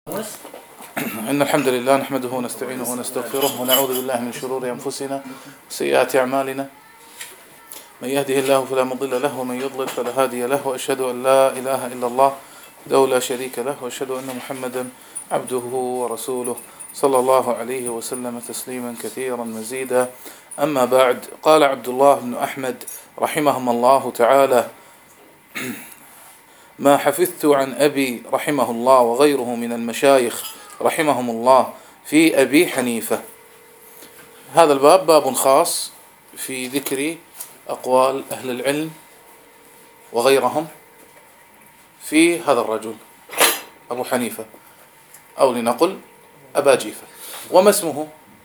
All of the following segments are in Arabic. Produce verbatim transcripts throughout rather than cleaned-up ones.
إن الحمد لله نحمده ونستعينه ونستغفره ونعوذ بالله من شرور أنفسنا وسيئات أعمالنا. من يهده الله فلا مضل له ومن يضلل فلا هادي له، وأشهد أن لا إله إلا الله وحده لا شريك له، وأشهد أن محمدا عبده ورسوله صلى الله عليه وسلم تسليما كثيرا مزيدا. أما بعد، قال عبد الله بن أحمد رحمهم الله تعالى: ما حفظت عن أبي رحمه الله وغيره من المشايخ رحمهم الله في أبي حنيفة. هذا الباب باب خاص في ذكر أقوال أهل العلم وغيرهم في هذا الرجل أبو حنيفة، أو لنقل أبا جيفة. وما اسمه؟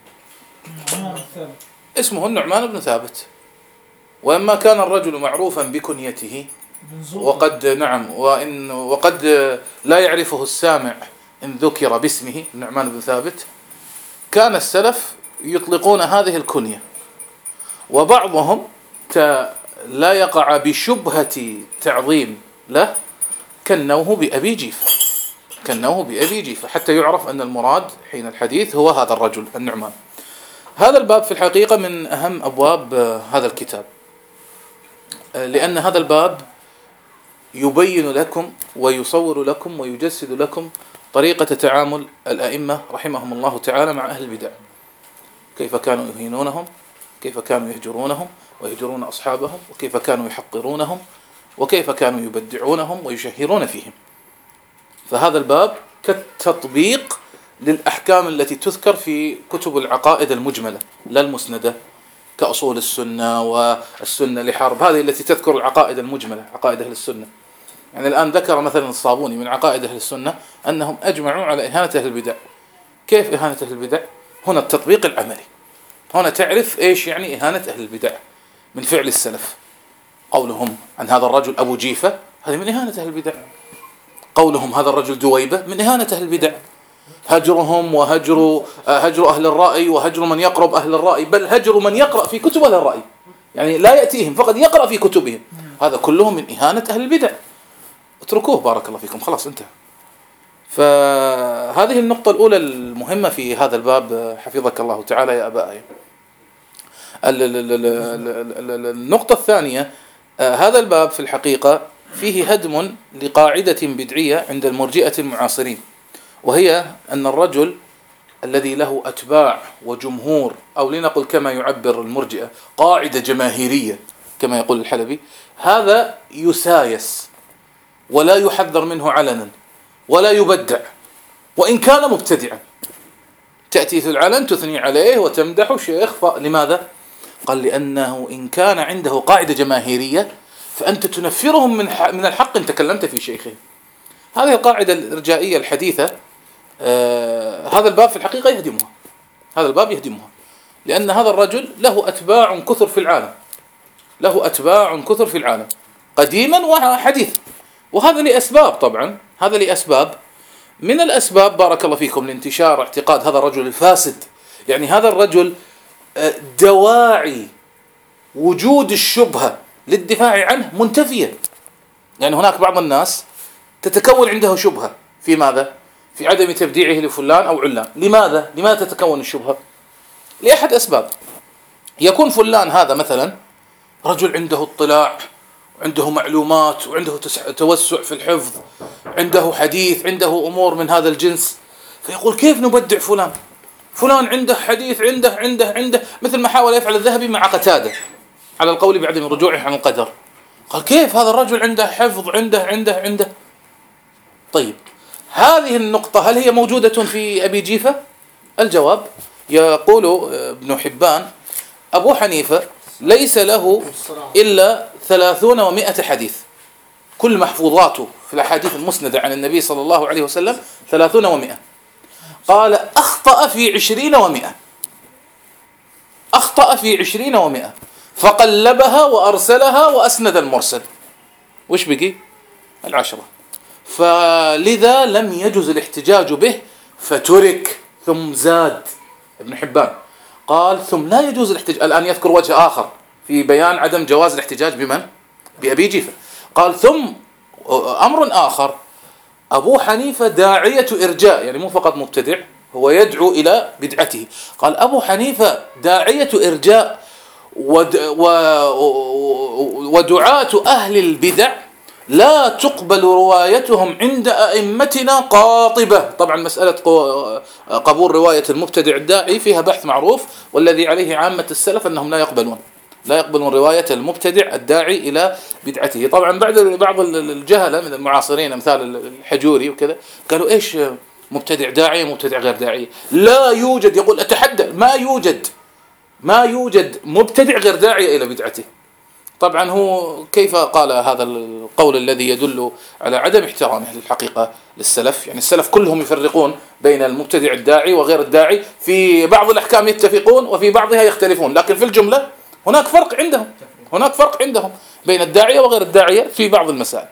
اسمه النعمان بن ثابت. وإما كان الرجل معروفا بكنيته، وقد نعم وإن وقد لا يعرفه السامع إن ذكر باسمه النعمان بن ثابت، كان السلف يطلقون هذه الكنية، وبعضهم لا يقع بشبهة تعظيم له كنوه بأبي جيفة كنوه بأبي جيفة حتى يعرف أن المراد حين الحديث هو هذا الرجل النعمان. هذا الباب في الحقيقة من أهم أبواب هذا الكتاب، لأن هذا الباب يبين لكم ويصور لكم ويجسد لكم طريقة تعامل الأئمة رحمهم الله تعالى مع أهل البدع، كيف كانوا يهينونهم، كيف كانوا يهجرونهم ويهجرون أصحابهم، وكيف كانوا يحقرونهم، وكيف كانوا يبدعونهم ويشهرون فيهم. فهذا الباب كالتطبيق للأحكام التي تذكر في كتب العقائد المجملة لا المسندة، كأصول السنة والسنة لحرب، هذه التي تذكر العقائد المجملة، عقائد أهل السنة. يعني الآن ذكر مثلا الصابوني من عقائد أهل السنة أنهم أجمعوا على إهانة أهل البدع. كيف إهانة أهل البدع؟ هنا التطبيق العملي، هنا تعرف إيش يعني إهانة أهل البدع من فعل السلف. قولهم عن هذا الرجل أبو جيفة هذه من إهانة أهل البدع، قولهم هذا الرجل دويبة من إهانة أهل البدع، هجرهم وهجر هجر أهل الرأي وهجر من يقرب أهل الرأي، بل هجر من يقرأ في كتب أهل الرأي، يعني لا يأتيهم فقط يقرأ في كتبهم، هذا كلهم من إهانة أهل البدع. اتركوه بارك الله فيكم، خلاص انتهى. فهذه النقطة الأولى المهمة في هذا الباب، حفظك الله تعالى يا أبا آية. النقطة الثانية، هذا الباب في الحقيقة فيه هدم لقاعدة بدعية عند المرجئة المعاصرين، وهي أن الرجل الذي له أتباع وجمهور، أو لنقل كما يعبر المرجئة قاعدة جماهيرية كما يقول الحلبي، هذا يسايس ولا يحذر منه علنا ولا يبدع وإن كان مبتدعا. تأتي في العلن تثني عليه وتمدح شيخ، لماذا؟ قال لأنه إن كان عنده قاعدة جماهيرية فأنت تنفرهم من من الحق إن تكلمت في شيخه. هذه القاعدة الإرجائية الحديثة، آه هذا الباب في الحقيقة يهدمها، هذا الباب يهدمها، لأن هذا الرجل له أتباع كثر في العالم، له أتباع كثر في العالم قديما وحديثا، وهذا لأسباب، طبعا هذا لأسباب. من الأسباب بارك الله فيكم لانتشار اعتقاد هذا الرجل الفاسد، يعني هذا الرجل دواعي وجود الشبهة للدفاع عنه منتفية. يعني هناك بعض الناس تتكون عنده شبهة في ماذا؟ في عدم تبديعه لفلان أو علان. لماذا؟ لماذا تتكون الشبهة؟ لأحد أسباب. يكون فلان هذا مثلا رجل عنده اطلاع، عنده معلومات، وعنده توسع في الحفظ، عنده حديث، عنده أمور من هذا الجنس، فيقول كيف نبدع فلان؟ فلان عنده حديث، عنده عنده عنده مثل ما حاول يفعل الذهبي مع قتادة على القول بعدم رجوعه عن القدر. قال كيف هذا الرجل عنده حفظ، عنده عنده عنده طيب، هذه النقطة هل هي موجودة في أبي جيفة؟ الجواب، يقول ابن حبان: أبو حنيفة ليس له إلا ثلاثون ومائة حديث، كل محفوظاته في الأحاديث المسندة عن النبي صلى الله عليه وسلم ثلاثون ومائة. قال أخطأ في عشرين ومائة، أخطأ في عشرين ومائة، فقلبها وأرسلها وأسند المرسل. وش بقي؟ العشرة. فلذا لم يجوز الاحتجاج به فترك. ثم زاد ابن حبان قال ثم لا يجوز الاحتجاج. الآن يذكر وجه آخر في بيان عدم جواز الاحتجاج بمن؟ بأبي جيفة. قال ثم أمر آخر، أبو حنيفة داعية إرجاء، يعني مو فقط مبتدع، هو يدعو إلى بدعته. قال أبو حنيفة داعية إرجاء ودعاة أهل البدع لا تقبل روايتهم عند أئمتنا قاطبة. طبعا مسألة قبول رواية المبتدع الداعي فيها بحث معروف، والذي عليه عامة السلف أنهم لا يقبلون لا يقبلون رواية المبتدع الداعي إلى بدعته. طبعا بعد بعض الجهلة من المعاصرين أمثال الحجوري وكذا قالوا إيش مبتدع داعي مبتدع غير داعي؟ لا يوجد، يقول أتحدى ما يوجد ما يوجد مبتدع غير داعي إلى بدعته. طبعا هو كيف قال هذا القول الذي يدل على عدم احترامه للحقيقة للسلف؟ يعني السلف كلهم يفرقون بين المبتدع الداعي وغير الداعي، في بعض الأحكام يتفقون وفي بعضها يختلفون، لكن في الجملة هناك فرق عندهم هناك فرق عندهم بين الداعية وغير الداعية في بعض المسائل.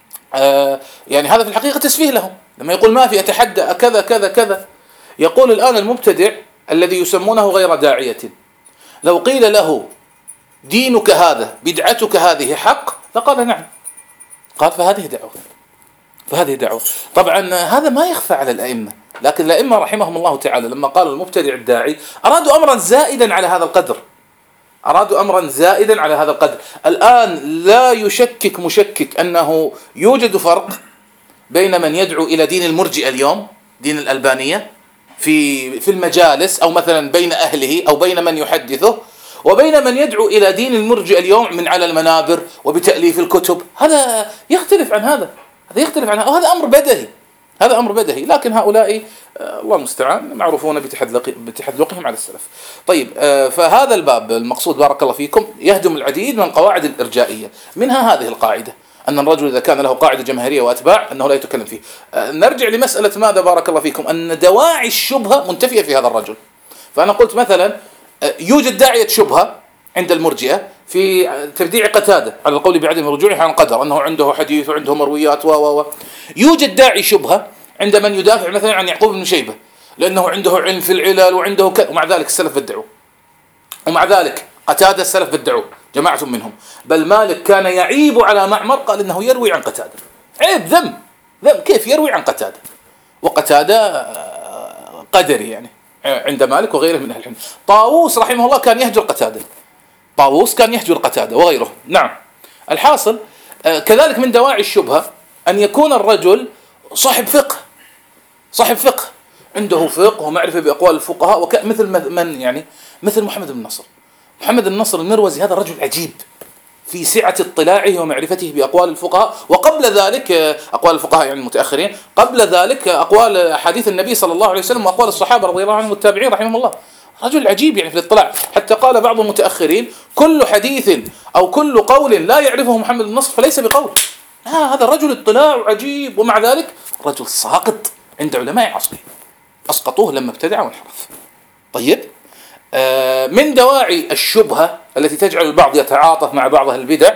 آه يعني هذا في الحقيقة تسفيه لهم لما يقول ما في أتحدى كذا كذا كذا. يقول الآن المبتدع الذي يسمونه غير داعية لو قيل له دينك هذا بدعتك هذه حق فقال نعم، قال فهذه دعوة فهذه دعوة. طبعا هذا ما يخفى على الأئمة، لكن الأئمة رحمهم الله تعالى لما قالوا المبتدع الداعي أرادوا أمرا زائدا على هذا القدر أرادوا أمرا زائدا على هذا القدر. الآن لا يشكك مشكك أنه يوجد فرق بين من يدعو إلى دين المرجئة اليوم، دين الألبانية في في المجالس أو مثلا بين أهله أو بين من يحدثه، وبين من يدعو إلى دين المرجئة اليوم من على المنابر وبتأليف الكتب. هذا يختلف عن هذا هذا يختلف عن هذا، وهذا أمر بدهي هذا أمر بدهي لكن هؤلاء الله المستعان معروفون بتحذلقهم على السلف. طيب، فهذا الباب المقصود بارك الله فيكم يهدم العديد من القواعد الإرجائية، منها هذه القاعدة أن الرجل إذا كان له قاعدة جماهيرية وأتباع أنه لا يتكلم فيه. نرجع لمسألة ماذا بارك الله فيكم، أن دواعي الشبهة منتفية في هذا الرجل. فأنا قلت مثلا يوجد داعية شبهة عند المرجئة في تبديع قتادة على القول بعدم رجوعه عن قدر أنه عنده حديث وعنده مرويات و و يوجد داعي شبهة عند من يدافع مثلا عن يعقوب بن شيبة لأنه عنده علم في العلل وعنده ك... ومع ذلك السلف بدعوه، ومع ذلك قتادة السلف بدعوه جماعة منهم، بل مالك كان يعيب على معمر قال إنه يروي عن قتادة، عيب ذم ذم كيف يروي عن قتادة، وقتادة قدري يعني عند مالك وغيره من أهل العلم. طاووس رحمه الله كان يهجر قتادة طاووس كان يهجر قتادة وغيره. نعم، الحاصل كذلك من دواعي الشبهة أن يكون الرجل صاحب فقه صاحب فقه عنده فقه ومعرفة بأقوال الفقهاء وك... مثل من يعني مثل محمد بن نصر محمد بن نصر المروزي. هذا رجل عجيب في سعة اطلاعه ومعرفته بأقوال الفقهاء، وقبل ذلك أقوال الفقهاء يعني المتأخرين، قبل ذلك أقوال حديث النبي صلى الله عليه وسلم وأقوال الصحابة رضي الله عنهم والتابعين رحمهم الله. رجل عجيب يعني في الاطلاع، حتى قال بعض المتأخرين كل حديث أو كل قول لا يعرفه محمد بن نصر فليس بقول. آه هذا الرجل اطلاع عجيب، ومع ذلك رجل ساقط عند علماء عصره، أسقطوه لما ابتدع وانحرف. طيب، آه من دواعي الشبهة التي تجعل البعض يتعاطف مع بعض أهل البدع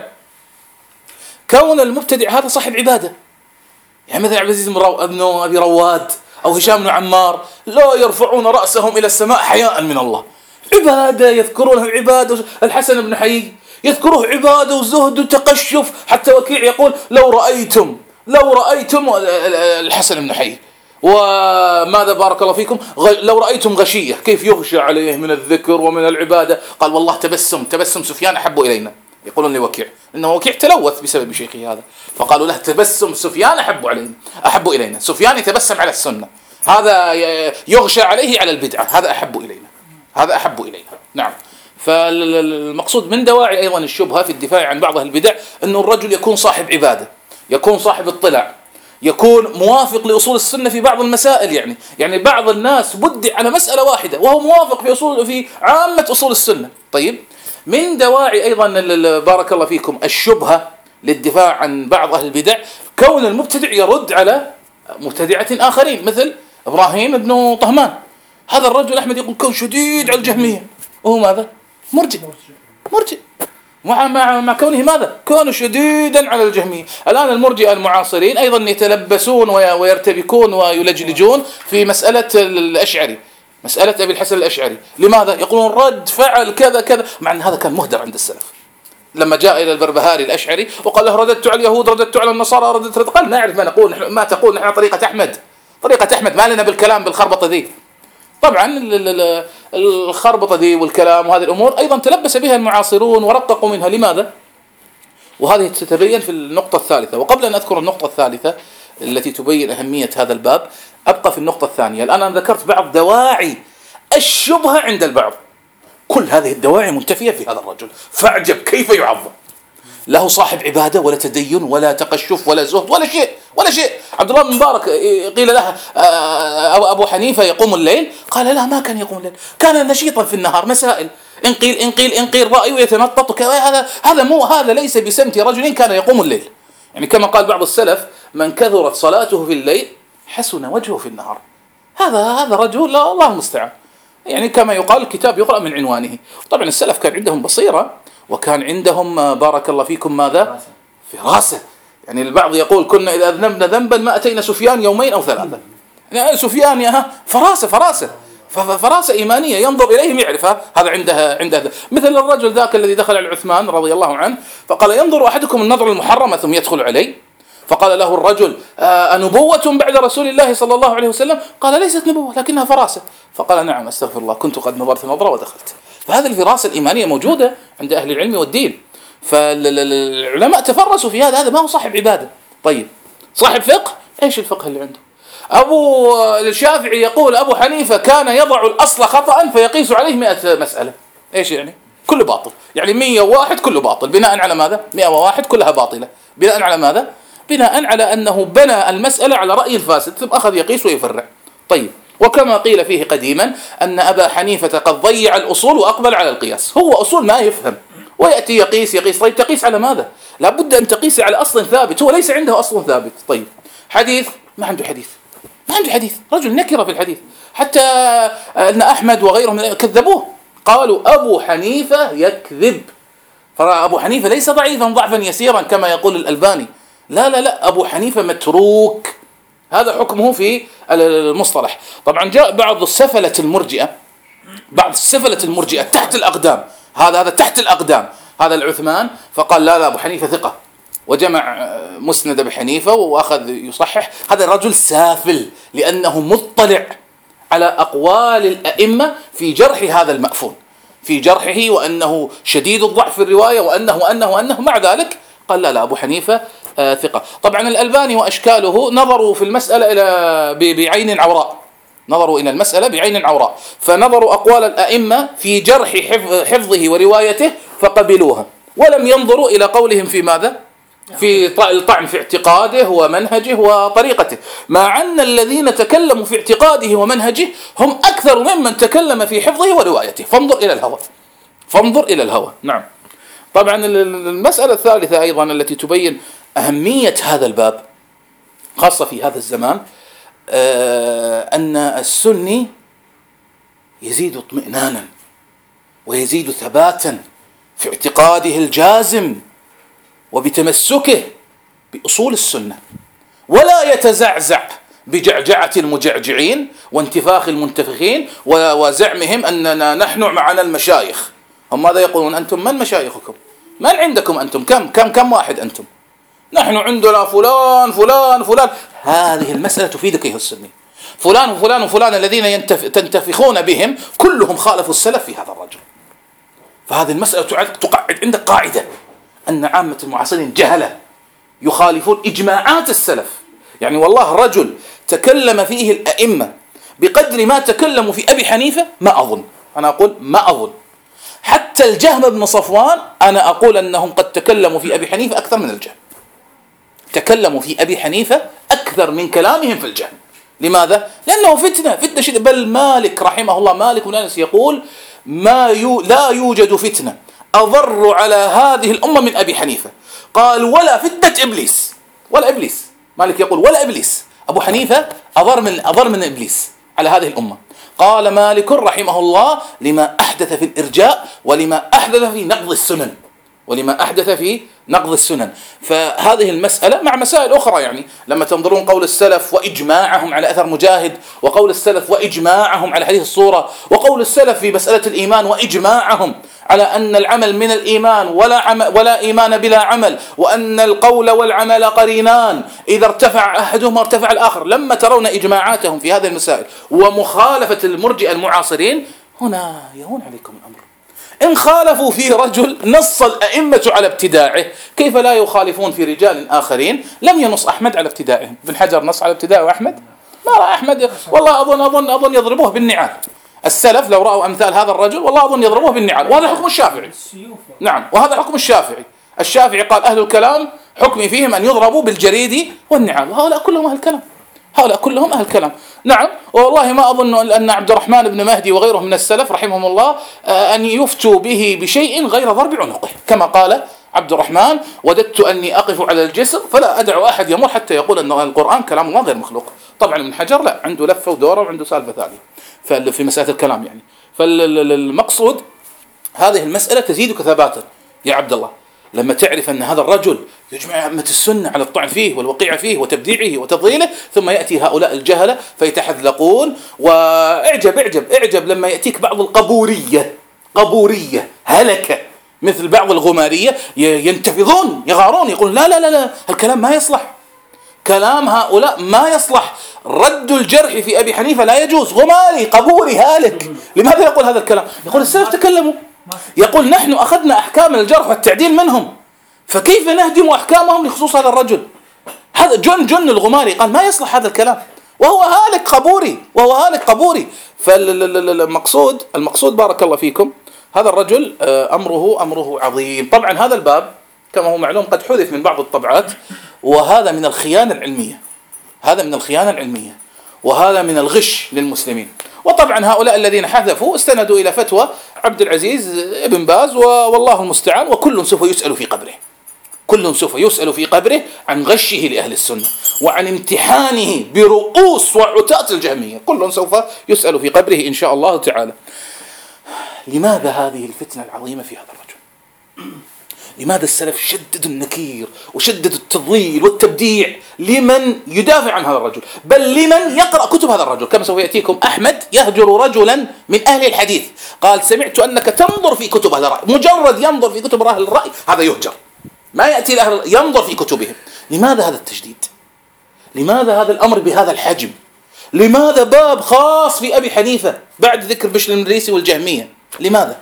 كون المبتدع هذا صاحب عبادة، يعني مثلا عبد العزيز بن أبي رواد أو هشام بن عمار لا يرفعون رأسهم إلى السماء حياء من الله، عبادة يذكرونه عبادة. الحسن بن حي يذكره عبادة وزهد وتقشف، حتى وكيع يقول لو رأيتم لو رأيتم الحسن بن حي وماذا بارك الله فيكم لو رأيتم غشية كيف يغشى عليه من الذكر ومن العبادة، قال والله تبسم تبسم سفيان أحب إلينا. يقولون لوكيع إنه وكيع تلوث بسبب شيخه هذا، فقالوا له تبسم سفيان أحب علينا أحب إلينا سفيان يتبسم على السنة، هذا يغشى عليه على البدعة، هذا أحب إلينا هذا أحب إلينا. نعم، فالمقصود من دواعي أيضا الشبهة في الدفاع عن بعض البدع أنه الرجل يكون صاحب عبادة، يكون صاحب اطلاع، يكون موافق لأصول السنة في بعض المسائل. يعني يعني بعض الناس بدع على مسألة واحدة وهو موافق في أصول في عامة أصول السنة. طيب، من دواعي أيضا بارك الله فيكم الشبهة للدفاع عن بعض أهل البدع كون المبتدع يرد على مبتدعة آخرين مثل إبراهيم بن طهمان. هذا الرجل أحمد يقول كون شديد على الجهمية، وهو ماذا؟ مرجئ مرجئ مع مع مع كونه ماذا؟ كونه شديدا على الجهمية. الآن المرجئة المعاصرين أيضا يتلبسون ويرتبكون ويلجلجون في مسألة الأشعري، مسألة أبي الحسن الأشعري. لماذا؟ يقولون رد فعل كذا كذا، مع أن هذا كان مهدر عند السلف، لما جاء إلى البربهاري الأشعري وقال له رددت على اليهود رددت على النصارى رددت رد. قال نعرف ما نقول، نحن ما تقول، نحن طريقة أحمد، طريقة أحمد، ما لنا بالكلام بالخربطة ذي. طبعا الخربطة ذي والكلام وهذه الأمور أيضا تلبس بها المعاصرون ورققوا منها. لماذا؟ وهذه تتبين في النقطة الثالثة. وقبل أن أذكر النقطة الثالثة التي تبين أهمية هذا الباب أبقى في النقطة الثانية. الآن أنا ذكرت بعض دواعي الشبهة عند البعض، كل هذه الدواعي منتفية في هذا الرجل، فاعجب كيف يعظم. له صاحب عبادة ولا تدين ولا تقشف ولا زهد ولا شيء ولا شيء. عبد الله بن مبارك قيل له أبو حنيفة يقوم الليل، قال لا ما كان يقوم الليل، كان نشيطا في النهار، مسائل إن قيل إن قيل إن قيل رأيه يتنطط. هذا هذا مو هذا ليس بسمت رجل كان يقوم الليل. يعني كما قال بعض السلف من كثرت صلاته في الليل حسن وجهه في النهار. هذا هذا رجل لا الله المستعان. يعني كما يقال الكتاب يقرأ من عنوانه. طبعا السلف كان عندهم بصيرة وكان عندهم بارك الله فيكم ماذا؟ فراسة. يعني البعض يقول كنا إذا أذنبنا ذنبا ما أتينا سفيان يومين أو ثلاثة. يعني سفيان يا فراسة فراسة فراسة إيمانية ينظر إليهم يعرفها. هذا عندها عندها مثل الرجل ذاك الذي دخل على عثمان رضي الله عنه فقال ينظر أحدكم النظر المحرمة ثم يدخل عليه، فقال له الرجل أنبوة بعد رسول الله صلى الله عليه وسلم؟ قال ليست نبوة لكنها فراسة. فقال نعم أستغفر الله كنت قد نظرت نظرة ودخلت. فهذه الفراسة الإيمانية موجودة عند أهل العلم والدين. فالعلماء تفرسوا في هذا. هذا ما هو صاحب عبادة. طيب صاحب فقه، إيش الفقه اللي عنده؟ أبو الشافعي يقول أبو حنيفة كان يضع الأصل خطأ فيقيس عليه مئة مسألة. إيش يعني؟ كله باطل. يعني مئة وواحد كله باطل. بناء على ماذا؟ مئة وواحد كلها باطلة. بناء على ماذا؟ بناء على أنه بنى المسألة على رأي الفاسد ثم أخذ يقيس ويفرع. طيب وكما قيل فيه قديما أن أبا حنيفة قد ضيع الأصول وأقبل على القياس. هو أصول ما يفهم ويأتي يقيس يقيس. طيب تقيس على ماذا؟ لابد أن تقيس على أصل ثابت. هو ليس عنده أصل ثابت. طيب حديث ما عنده حديث، ما عنده حديث، رجل نكرة في الحديث. حتى أن أحمد وغيرهم كذبوه، قالوا أبو حنيفة يكذب. فأبو حنيفة ليس ضعيفا ضعفا يسيرا كما يقول الألباني، لا لا لا، أبو حنيفة متروك. هذا حكمه في المصطلح. طبعا جاء بعض السفلة المرجئة، بعض السفلة المرجئة تحت الأقدام، هذا هذا تحت الأقدام، هذا العثمان، فقال لا لا أبو حنيفة ثقة، وجمع مسند أبي حنيفة وأخذ يصحح. هذا الرجل سافل لأنه مطلع على أقوال الأئمة في جرح هذا المأفون، في جرحه وأنه شديد الضعف في الرواية وأنه وأنه وأنه مع ذلك قال لا لا أبو حنيفة آه ثقة. طبعا الألباني وأشكاله نظروا في المسألة إلى بعين عوراء، نظروا إلى المسألة بعين عوراء، فنظروا أقوال الأئمة في جرح حفظه وروايته فقبلوها، ولم ينظروا إلى قولهم في ماذا؟ في الطعن في اعتقاده ومنهجه وطريقته، مع أن الذين تكلموا في اعتقاده ومنهجه هم أكثر ممن تكلم في حفظه وروايته. فانظر إلى الهوى، فانظر إلى الهوى. نعم. طبعا المسألة الثالثة أيضا التي تبين أهمية هذا الباب خاصة في هذا الزمان، أن السني يزيد اطمئنانا ويزيد ثباتا في اعتقاده الجازم وبتمسكه بأصول السنة، ولا يتزعزع بجعجعة المجعجعين وانتفاخ المنتفخين وزعمهم أننا نحن معنا المشايخ. هم ماذا يقولون؟ أنتم من مشايخكم؟ من عندكم أنتم؟ كم كم كم واحد أنتم؟ نحن عندنا فلان فلان فلان. هذه المسألة تفيدك أيها السني. فلان وفلان وفلان الذين ينتف تنتفخون بهم كلهم خالفوا السلف في هذا الرجل. فهذه المسألة تقعد عندك قاعدة أن عامة المعاصرين جهلة يخالفون إجماعات السلف. يعني والله رجل تكلم فيه الأئمة بقدر ما تكلموا في أبي حنيفة ما أظن، أنا أقول ما أظن، حتى الجهم بن صفوان أنا أقول أنهم قد تكلموا في أبي حنيفة أكثر من الجهم، تكلموا في أبي حنيفة أكثر من كلامهم في الجهم. لماذا؟ لأنه فتنة فتنة شديدة. بل مالك رحمه الله، مالك بن أنس يقول ما يو لا يوجد فتنة أضر على هذه الأمة من أبي حنيفة. قال ولا فتنة إبليس، ولا إبليس. مالك يقول ولا إبليس، أبو حنيفة أضر من أضر من إبليس على هذه الأمة. قال مالك رحمه الله لما أحدث في الإرجاء ولما أحدث في نقض السنن. ولما أحدث في نقض السنن. فهذه المسألة مع مسائل أخرى، يعني لما تنظرون قول السلف وإجماعهم على أثر مجاهد، وقول السلف وإجماعهم على حديث الصورة، وقول السلف في مسألة الإيمان وإجماعهم على أن العمل من الإيمان ولا عمل ولا إيمان بلا عمل، وأن القول والعمل قرينان إذا ارتفع أحدهما ارتفع الآخر. لما ترون إجماعاتهم في هذه المسائل ومخالفة المرجئة المعاصرين، هنا يهون عليكم الأمر. إن خالفوا في رجل نص الأئمة على ابتداعه، كيف لا يخالفون في رجال آخرين لم ينص أحمد على ابتداعهم؟ ابن حجر نص على ابتداعه أحمد؟ ما رأى أحمد، والله أظن أظن أظن يضربوه بالنعال. السلف لو رأوا أمثال هذا الرجل والله أظن يضربوه بالنعال. وهذا حكم الشافعي. نعم، وهذا حكم الشافعي. الشافعي قال أهل الكلام حكمي فيهم أن يضربوا بالجريد والنعال، وهؤلاء كلهم أهل الكلام. هؤلاء كلهم أهل كلام. نعم، والله ما أظن أن عبد الرحمن بن مهدي وغيرهم من السلف رحمهم الله أن يفتوا به بشيء غير ضرب عنقه، كما قال عبد الرحمن: وددت أني أقف على الجسر فلا أدع أحد يمر حتى يقول أن القرآن كلام الله غير مخلوق. طبعا ابن حجر لا، عنده لفة ودورة وعنده سالفة ثانية في مسألة الكلام يعني. فالمقصود هذه المسألة تزيدك ثباتا يا عبد الله لما تعرف أن هذا الرجل يجمع أئمة السنة على الطعن فيه والوقيع فيه وتبديعه وتضليله، ثم يأتي هؤلاء الجهلة فيتحذلقون. واعجب اعجب اعجب لما يأتيك بعض القبورية قبورية هلكة مثل بعض الغمارية ينتفضون يغارون يقول لا لا لا لا الكلام ما يصلح، كلام هؤلاء ما يصلح، رد الجرح في أبي حنيفة لا يجوز. غماري قبوري هالك. لماذا يقول هذا الكلام؟ يقول السلف تكلموا، يقول نحن أخذنا أحكام الجرح والتعديل منهم، فكيف نهدم أحكامهم لخصوص هذا الرجل؟ هذا جن جن الغماري قال ما يصلح هذا الكلام، وهو هالك قبوري وهو هالك قبوري. فالمقصود المقصود بارك الله فيكم هذا الرجل أمره أمره عظيم. طبعا هذا الباب كما هو معلوم قد حذف من بعض الطبعات، وهذا من الخيانة العلمية، هذا من الخيانة العلمية وهذا من الغش للمسلمين. وطبعا هؤلاء الذين حذفوا استندوا إلى فتوى عبد العزيز ابن باز والله المستعان، وكل سوف يسأل في قبره، كل سوف يسأل في قبره عن غشه لأهل السنة وعن امتحانه برؤوس وعتاة الجهمية، كل سوف يسأل في قبره إن شاء الله تعالى. لماذا هذه الفتنة العظيمة في هذا الرجل؟ لماذا السلف شددوا النكير وشددوا التضليل والتبديع لمن يدافع عن هذا الرجل، بل لمن يقرأ كتب هذا الرجل؟ كما سوف يأتيكم أحمد يهجر رجلا من أهل الحديث قال سمعت أنك تنظر في كتب أهل الرأي، مجرد ينظر في كتب أهل الرأي هذا يهجر، ما يأتي الأهل ينظر في كتبهم. لماذا هذا التشديد؟ لماذا هذا الأمر بهذا الحجم؟ لماذا باب خاص في أبي حنيفة بعد ذكر بشر المريسي والجهمية؟ لماذا؟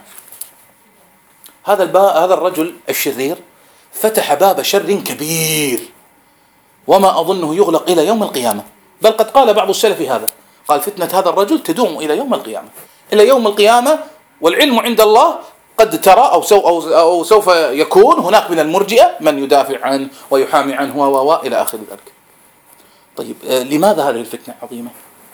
هذا الباب هذا الرجل الشرير فتح باب شر كبير وما أظنه يغلق إلى يوم القيامة، بل قد قال بعض السلف هذا، قال فتنة هذا الرجل تدوم إلى يوم القيامة، إلى يوم القيامة، والعلم عند الله قد ترى أو, سو أو, أو سوف يكون هناك من المرجئة من يدافع عنه ويحامي عنه و إلى آخر ذلك. طيب لماذا هذه الفتنة عظيمة؟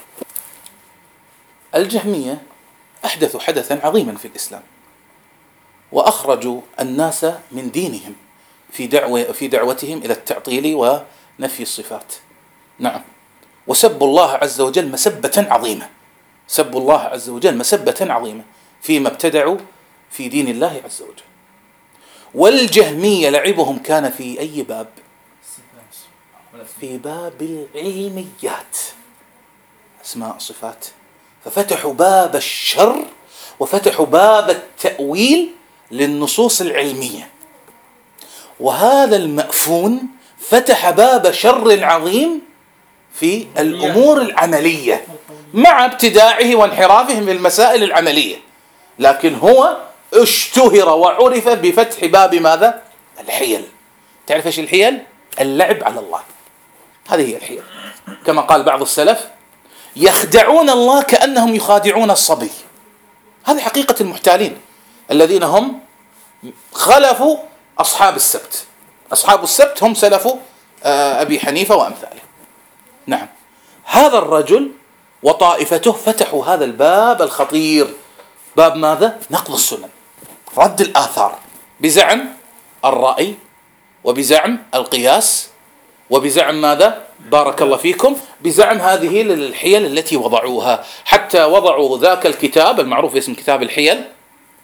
الجهمية أحدثوا حدثا عظيما في الإسلام وأخرجوا الناس من دينهم في دعوة في دعوتهم إلى التعطيل ونفي الصفات. نعم، وسبوا الله عز وجل مسبة عظيمة، سبوا الله عز وجل مسبة عظيمة فيما ابتدعوا في دين الله عز وجل. والجهمية لعبهم كان في أي باب؟ في باب العلميات، أسماء صفات، ففتحوا باب الشر وفتحوا باب التأويل للنصوص العلمية، وهذا المأفون فتح باب شر عظيم في الأمور العملية مع ابتداعه وانحرافهم في المسائل العملية، لكن هو اشتهر وعرف بفتح باب ماذا؟ الحيل. تعرف ايش الحيل؟ اللعب على الله، هذه هي الحيل. كما قال بعض السلف يخدعون الله كأنهم يخادعون الصبي. هذه حقيقة المحتالين الذين هم خلفوا أصحاب السبت. أصحاب السبت هم سلفوا أبي حنيفة وأمثاله. نعم، هذا الرجل وطائفته فتحوا هذا الباب الخطير، باب ماذا؟ نقض السنن، رد الآثار، بزعم الرأي وبزعم القياس وبزعم ماذا؟ بارك الله فيكم، بزعم هذه الحيل التي وضعوها، حتى وضعوا ذاك الكتاب المعروف باسم كتاب الحيل،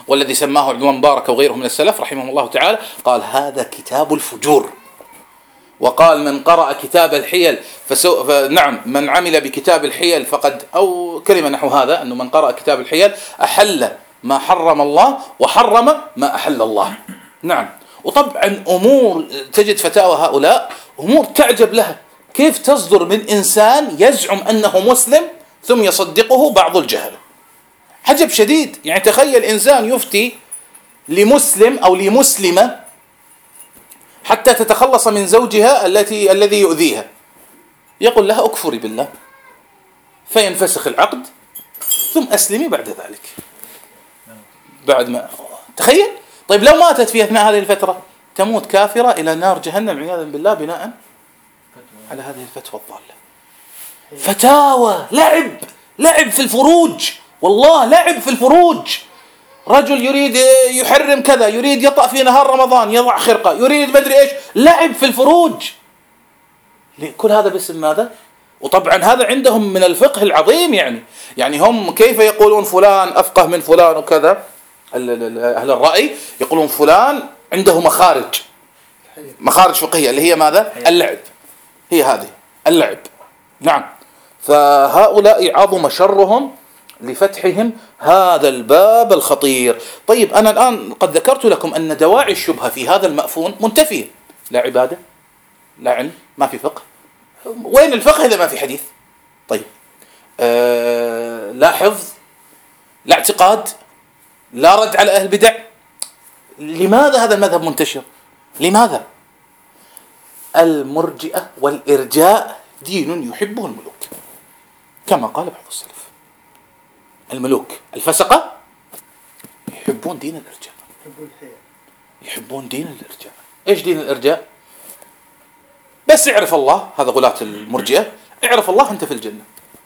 والذي سماه ابن مبارك وغيره من السلف رحمهم الله تعالى قال هذا كتاب الفجور. وقال من قرأ كتاب الحيل فسو... فنعم من عمل بكتاب الحيل فقد، أو كلمة نحو هذا، أنه من قرأ كتاب الحيل أحل ما حرم الله وحرم ما أحل الله. نعم. وطبعا أمور تجد فتاوى هؤلاء أمور تعجب لها، كيف تصدر من إنسان يزعم أنه مسلم ثم يصدقه بعض الجهل. عجب شديد. يعني تخيل إنسان يفتي لمسلم أو لمسلمة حتى تتخلص من زوجها التي الذي يؤذيها، يقول لها اكفري بالله فينفسخ العقد ثم أسلمي بعد ذلك. بعد ما تخيل. طيب لو ماتت في أثناء هذه الفترة تموت كافرة إلى نار جهنم عياذا بالله بناء على هذه الفتوى الضالة. فتاوى لعب لعب في الفروج، والله لعب في الفروج. رجل يريد يحرم كذا، يريد يطأ في نهار رمضان يضع خرقة، يريد مدري إيش، لعب في الفروج. كل هذا باسم ماذا؟ وطبعا هذا عندهم من الفقه العظيم. يعني يعني هم كيف يقولون فلان أفقه من فلان وكذا، أهل الرأي يقولون فلان عنده مخارج مخارج فقهية اللي هي ماذا؟ اللعب. هي هذه اللعب. نعم. فهؤلاء عظم شرهم لفتحهم هذا الباب الخطير. طيب أنا الآن قد ذكرت لكم أن دواعي الشبهة في هذا المأفون منتفية. لا عبادة، لا علم، ما في فقه. وين الفقه إذا ما في حديث؟ طيب آه لا حفظ، لا اعتقاد، لا رد على أهل البدع. لماذا هذا المذهب منتشر؟ لماذا؟ المرجئة والإرجاء دين يحبه الملوك كما قال بعض السلف. الملوك الفسقة يحبون دين الإرجاء، يحبون دين الإرجاء. إيش دين الإرجاء؟ بس اعرف الله، هذا غلاة المرجئة، اعرف الله أنت في الجنة.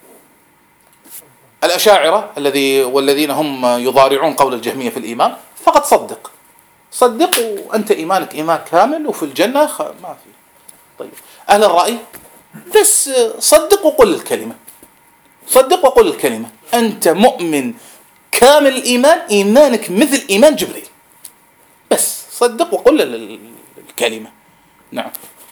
الأشاعرة الذي والذين هم يضارعون قول الجهمية في الإيمان فقط صدق صدق وأنت إيمانك إيمان كامل وفي الجنة خ... ما في. طيب أهل الرأي بس صدق وقل الكلمة، صدق وقل الكلمة، أنت مؤمن كامل الإيمان، إيمانك مثل إيمان جبريل، بس صدق وقل الكلمة. نعم.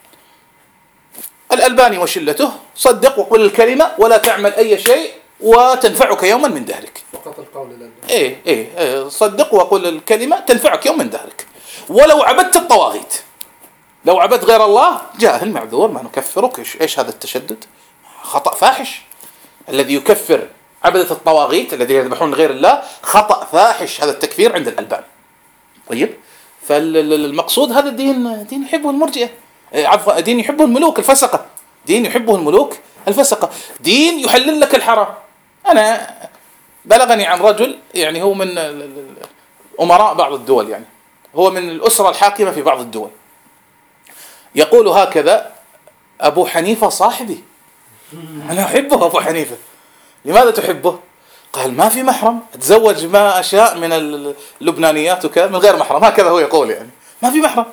الألباني وشلته صدق وقل الكلمة ولا تعمل أي شيء وتنفعك يوما من دهرك. فقط القول الألباني. إيه إيه صدق وقل الكلمة تنفعك يوم من دهرك. ولو عبدت الطواغيت، لو عبدت غير الله جاهل معذور ما نكفرك. إيش إيش هذا التشدد؟ خطأ فاحش. الذي يكفر عبدة الطواغيت الذين يذبحون غير الله خطأ فاحش، هذا التكفير عند الألبان. طيب فالمقصود هذا الدين دين يحبه المرجئة، عفوا دين يحبه الملوك الفسقة، دين يحبه الملوك الفسقة، دين يحلل لك الحرام. أنا بلغني عن رجل يعني هو من أمراء بعض الدول، يعني هو من الأسرة الحاكمة في بعض الدول، يقول هكذا: أبو حنيفة صاحبي، أنا أحبه أبو حنيفة. لماذا تحبه؟ قال ما في محرم، أتزوج ما أشاء من اللبنانيات وكذا من غير محرم، هكذا هو يقول، يعني ما في محرم.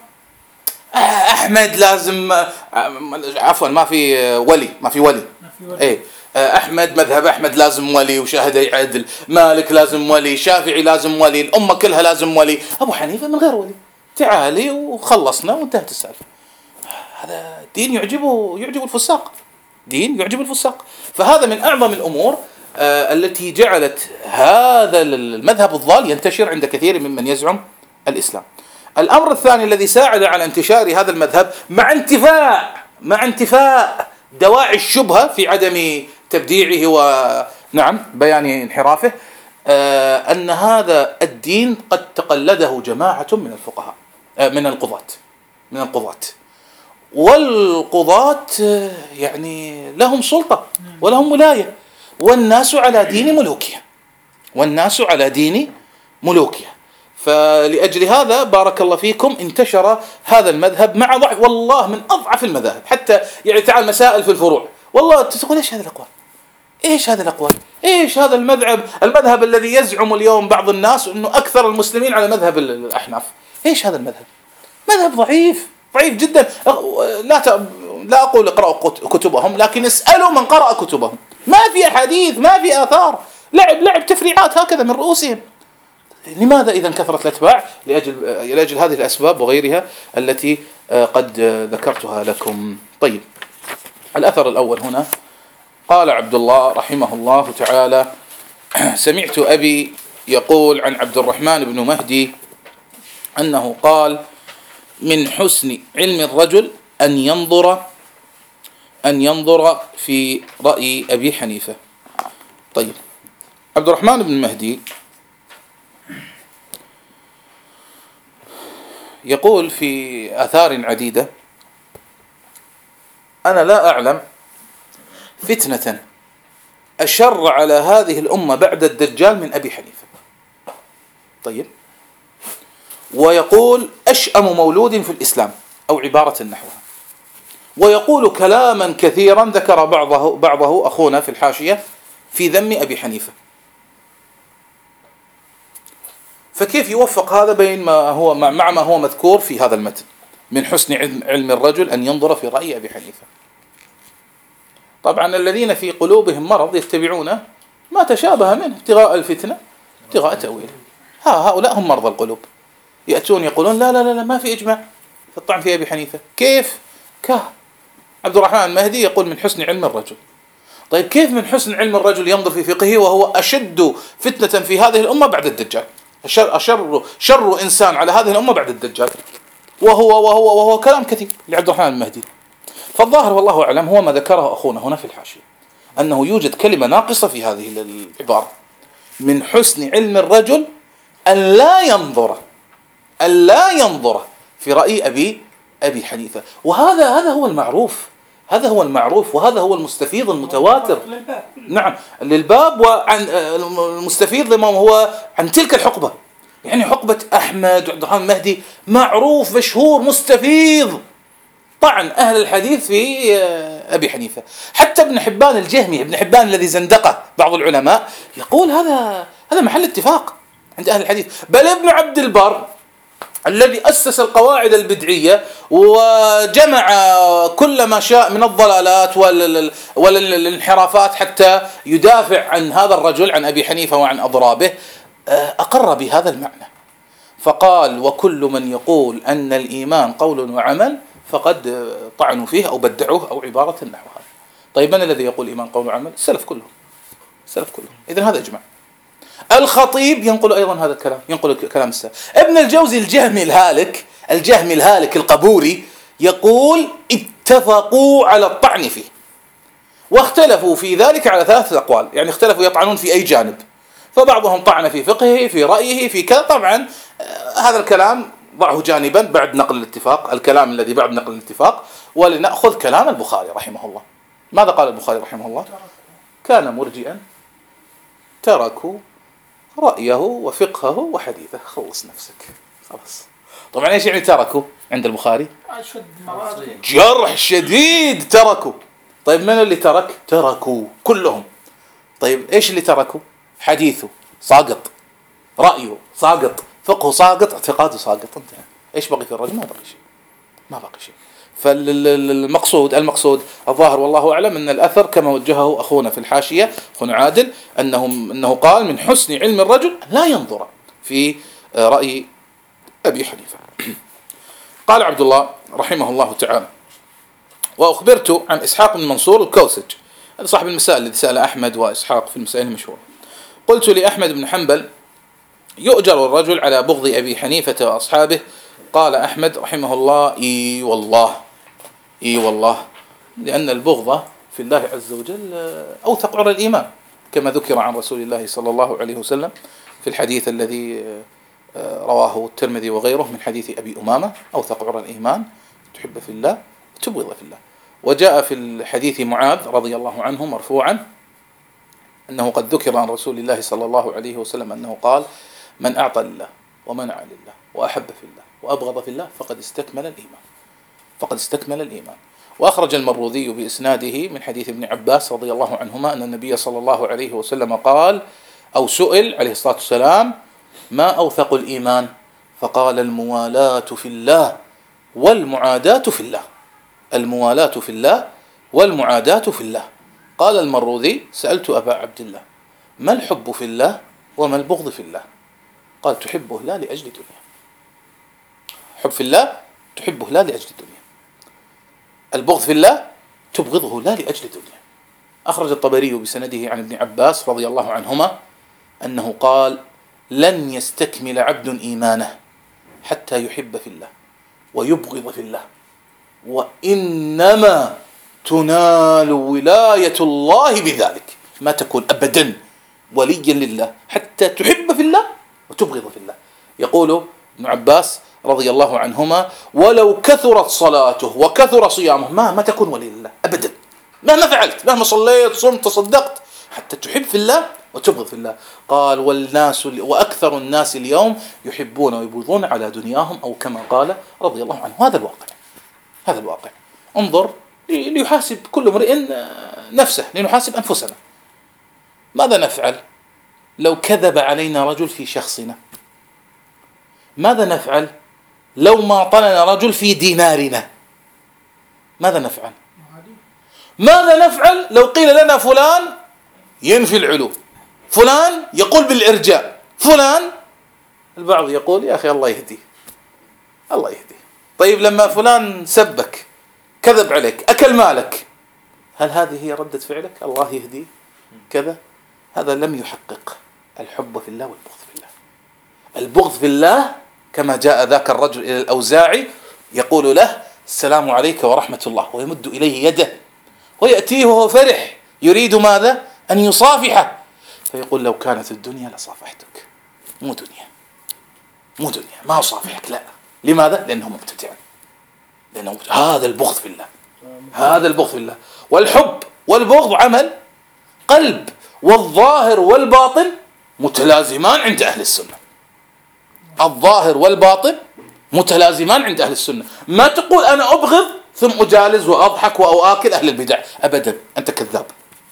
أحمد لازم، عفوا ما في ولي، ما في ولي, ما في ولي. إيه أحمد مذهب أحمد لازم ولي وشهادة عدل، مالك لازم ولي، شافعي لازم ولي، الأمة كلها لازم ولي، أبو حنيفة من غير ولي، تعالي وخلصنا وانتهت السالفة. هذا دين يعجبه يعجب الفساق، دين يعجب الفساق. فهذا من أعظم الأمور آه التي جعلت هذا المذهب الضال ينتشر عند كثير ممن يزعم الإسلام. الأمر الثاني الذي ساعد على انتشار هذا المذهب مع انتفاء مع انتفاء دواعي الشبهة في عدم تبديعه ونعم بيان انحرافه، آه أن هذا الدين قد تقلده جماعة من الفقهاء، آه من القضاة من القضاة والقضاة يعني لهم سلطة ولهم ولاية، والناس على دين ملوكها والناس على دين ملوكها. فلأجل هذا بارك الله فيكم انتشر هذا المذهب مع ضعف، والله من أضعف المذاهب. حتى يعني تعال مسائل في الفروع، والله تقول إيش هذا الأقوال، إيش هذا الأقوال، إيش هذا المذهب المذهب الذي يزعم اليوم بعض الناس أنه أكثر المسلمين على مذهب الأحناف. إيش هذا المذهب؟ مذهب ضعيف ضعيف جدا. لا ت... لا أقول اقرأوا كتبهم، لكن اسألوا من قرأ كتبهم، ما في أحاديث، ما في آثار، لعب لعب تفريعات هكذا من رؤوسهم. لماذا إذا كثرت الأتباع؟ لأجل, لأجل هذه الأسباب وغيرها التي قد ذكرتها لكم. طيب، الأثر الأول هنا قال عبد الله رحمه الله تعالى: سمعت أبي يقول عن عبد الرحمن بن مهدي أنه قال: من حسن علم الرجل أن ينظر أن ينظر في رأي أبي حنيفة. طيب، عبد الرحمن بن مهدي يقول في آثار عديدة: أنا لا أعلم فتنة أشر على هذه الأمة بعد الدجال من أبي حنيفة. طيب، ويقول: أشأم مولود في الإسلام، أو عبارة نحوها. ويقول كلاما كثيرا ذكر بعضه, بعضه أخونا في الحاشية في ذم أبي حنيفة. فكيف يوفق هذا بين ما هو مع ما هو مذكور في هذا المتن: من حسن علم الرجل أن ينظر في رأي أبي حنيفة؟ طبعا الذين في قلوبهم مرض يتبعون ما تشابه منه ابتغاء الفتنة ابتغاء تأويله. ها هؤلاء هم مرضى القلوب، يأتون يقولون لا لا لا ما في إجماع في الطعن في أبي حنيفة. كيف؟ كه عبد الرحمن المهدي يقول من حسن علم الرجل. طيب، كيف من حسن علم الرجل ينظر في فقهه وهو أشد فتنة في هذه الأمة بعد الدجال؟ أشر, أشر شر إنسان على هذه الأمة بعد الدجال، وهو وهو وهو كلام كثير لعبد الرحمن المهدي. فالظاهر والله أعلم هو ما ذكره أخونا هنا في الحاشية، أنه يوجد كلمة ناقصة في هذه العبارة: من حسن علم الرجل أن لا ينظر أن لا ينظر في رأي أبي أبي حنيفة. وهذا هذا هو المعروف هذا هو المعروف وهذا هو المستفيض المتواتر. نعم، للباب، وعن المستفيض لما هو عن تلك الحقبة، يعني حقبة أحمد وعبد الرحمن المهدي، معروف مشهور مستفيض طعن أهل الحديث في أبي حنيفة. حتى ابن حبان الجهمي، ابن حبان الذي زندقه بعض العلماء، يقول هذا هذا محل اتفاق عند أهل الحديث. بل ابن عبد البر الذي أسس القواعد البدعية وجمع كل ما شاء من الضلالات والانحرافات حتى يدافع عن هذا الرجل، عن أبي حنيفة وعن أضرابه، أقر بهذا المعنى، فقال: وكل من يقول أن الإيمان قول وعمل فقد طعنوا فيه أو بدعوه، أو عبارة نحو هذا. طيب، من الذي يقول الإيمان قول وعمل؟ السلف كلهم السلف كلهم إذن هذا إجماع. الخطيب ينقل أيضا هذا الكلام، ينقل كلام السلف. ابن الجوزي الجهمي الهالك الجهمي الهالك القبوري يقول: اتفقوا على الطعن فيه، واختلفوا في ذلك على ثلاثة أقوال، يعني اختلفوا يطعنون في أي جانب. فبعضهم طعن في فقهه، في رأيه، في كذا. طبعا هذا الكلام ضعه جانبا بعد نقل الاتفاق، الكلام الذي بعد نقل الاتفاق، ولنأخذ كلام البخاري رحمه الله. ماذا قال البخاري رحمه الله؟ كان مرجئا تركوا رأيه وفقهه وحديثه. خلص نفسك خلاص. طبعا ايش يعني تركوا عند البخاري؟ جرح شديد تركوا. طيب، من اللي ترك؟ تركوا كلهم. طيب، ايش اللي تركوا؟ حديثه ساقط، رأيه ساقط، فقهه ساقط، اعتقاده ساقط. انتهى. ايش بقي في الرجل؟ ما بقي شيء ما بقي شيء. فالمقصود المقصود الظاهر والله أعلم أن الأثر كما وجهه أخونا في الحاشية أخونا عادل، أنه أنه قال: من حسن علم الرجل لا ينظر في رأي أبي حنيفة. قال عبد الله رحمه الله تعالى: وأخبرت عن إسحاق بن منصور الكوسج، هذا صاحب المسائل الذي سأل أحمد وإسحاق في المسائل المشهورة. قلت لأحمد بن حنبل: يؤجر الرجل على بغض أبي حنيفة وأصحابه؟ قال أحمد رحمه الله: إي والله إي والله، لأن البغض في الله عز وجل أوثق عرى الإيمان، كما ذكر عن رسول الله صلى الله عليه وسلم في الحديث الذي رواه الترمذي وغيره من حديث أبي أمامة: أوثق عرى الإيمان تحب في الله تبغض في الله. وجاء في الحديث معاذ رضي الله عنه مرفوعا أنه قد ذكر عن رسول الله صلى الله عليه وسلم أنه قال: من أعطى لله ومنع لله وأحب في الله وأبغض في الله فقد استكمل الإيمان فقد استكمل الإيمان. وأخرج المروذي بإسناده من حديث ابن عباس رضي الله عنهما أن النبي صلى الله عليه وسلم قال أو سئل عليه الصلاة والسلام: ما أوثق الإيمان؟ فقال: الموالاة في الله والمعاداة في الله الموالاة في الله والمعاداة في الله. قال المروذي: سألت أبا عبد الله: ما الحب في الله وما البغض في الله؟ قال تحبه لا لأجل دنيا. حب في الله تحبه لا لأجل الدنيا، البغض في الله تبغضه لا لأجل الدنيا. أخرج الطبري بسنده عن ابن عباس رضي الله عنهما أنه قال لن يستكمل عبد إيمانه حتى يحب في الله ويبغض في الله، وإنما تنال ولاية الله بذلك. ما تكون أبدا وليا لله حتى تحب في الله وتبغض في الله. يقول ابن عباس رضي الله عنهما ولو كثرت صلاته وكثر صيامه ما ما تكون ولي لله أبدا، مهما فعلت، مهما صليت صمت تصدقت، حتى تحب في الله وتبغض في الله. قال والناس وأكثر الناس اليوم يحبون ويبغضون على دنياهم، أو كما قال رضي الله عنه. هذا الواقع، هذا الواقع. انظر ليحاسب كل امرئ نفسه، لنحاسب أنفسنا. ماذا نفعل لو كذب علينا رجل في شخصنا؟ ماذا نفعل لو ما طلنا رجل في دينارنا؟ ماذا نفعل؟ ماذا نفعل لو قيل لنا فلان ينفي العلو، فلان يقول بالإرجاء، فلان البعض يقول يا أخي الله يهديه، الله يهديه. طيب لما فلان سبك، كذب عليك، أكل مالك، هل هذه هي ردة فعلك؟ الله يهديه كذا. هذا لم يحقق الحب في الله والبغض في الله. البغض في الله كما جاء ذاك الرجل إلى الأوزاعي يقول له السلام عليك ورحمة الله، ويمد إليه يده ويأتيه وهو فرح يريد ماذا؟ أن يصافحه، فيقول لو كانت الدنيا لصافحتك. مو دنيا، مو دنيا، ما أصافحك، لا. لماذا؟ لأنه مبتدع، لأنه مبتدع. هذا البغض في الله، هذا البغض في الله. والحب والبغض عمل قلب، والظاهر والباطن متلازمان عند أهل السنة. الظاهر والباطن متلازمان عند أهل السنة. ما تقول أنا أبغض ثم أجالس وأضحك وأؤكل أهل البدع، أبدا، أنت كذاب.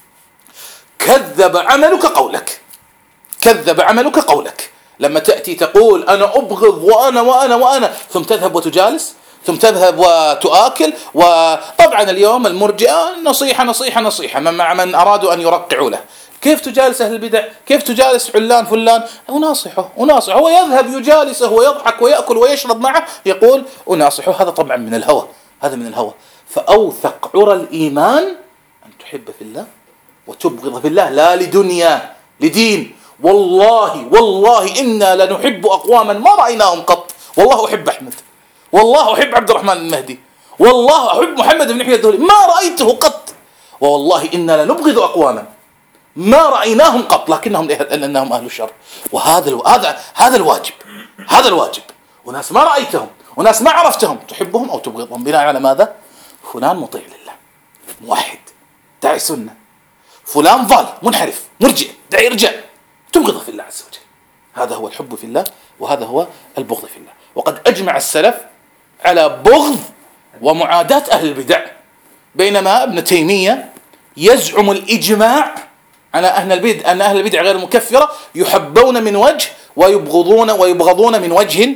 كذب عملك قولك، كذب عملك قولك. لما تأتي تقول أنا أبغض وأنا وأنا وأنا ثم تذهب وتجالس، ثم تذهب وتؤكل. وطبعا اليوم المرجئة نصيحة نصيحة نصيحة مع من أرادوا أن يرقعوا له. كيف تجالس أهل البدع؟ كيف تجالس علان فلان؟ أناصحه أناصحه، ويذهب يجالسه ويضحك ويأكل ويشرب معه، يقول أناصحه. هذا طبعا من الهوى، هذا من الهوى. فأوثق عرى الإيمان أن تحب في الله وتبغض في الله، لا لدنيا، لدين. والله والله إنا لنحب أقواما ما رأيناهم قط. والله أحب أحمد، والله أحب عبد الرحمن المهدي، والله أحب محمد بن حيي الدولي، ما رأيته قط. والله إنا لنبغض أقواما ما رأيناهم قط لكنهم لأنهم أهل الشر. وهذا الو... هذا هذا الواجب، هذا الواجب. وناس ما رأيتهم وناس ما عرفتهم تحبهم أو تبغضهم بناء على ماذا؟ فلان مطيع لله، موحد، داعي سنة. فلان ضال، منحرف، مرجئ، داعي إرجاء، تبغضه في الله عز وجل. هذا هو الحب في الله، وهذا هو البغض في الله. وقد أجمع السلف على بغض ومعاداة أهل البدع، بينما ابن تيمية يزعم الإجماع على أهل البدع أن أهل البدع غير مكفرة يحبون من وجه ويبغضون ويبغضون من وجه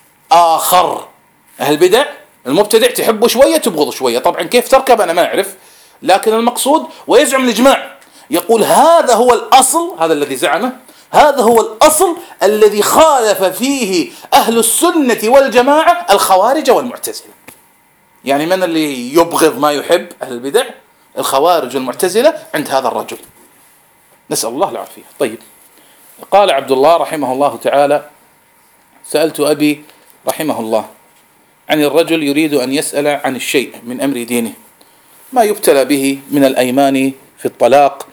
آخر. أهل البدع المبتدع تحبه شوية تبغضه شوية، طبعا كيف تركب أنا ما أعرف، لكن المقصود ويزعم الإجماع. يقول هذا هو الأصل، هذا الذي زعمه، هذا هو الأصل الذي خالف فيه أهل السنة والجماعة الخوارج والمعتزلة. يعني من اللي يبغض ما يحب أهل البدع؟ الخوارج والمعتزلة عند هذا الرجل، نسأل الله العافية. طيب، قال عبد الله رحمه الله تعالى سألت أبي رحمه الله عن الرجل يريد أن يسأل عن الشيء من أمر دينه، ما يبتلى به من الأيمان في الطلاق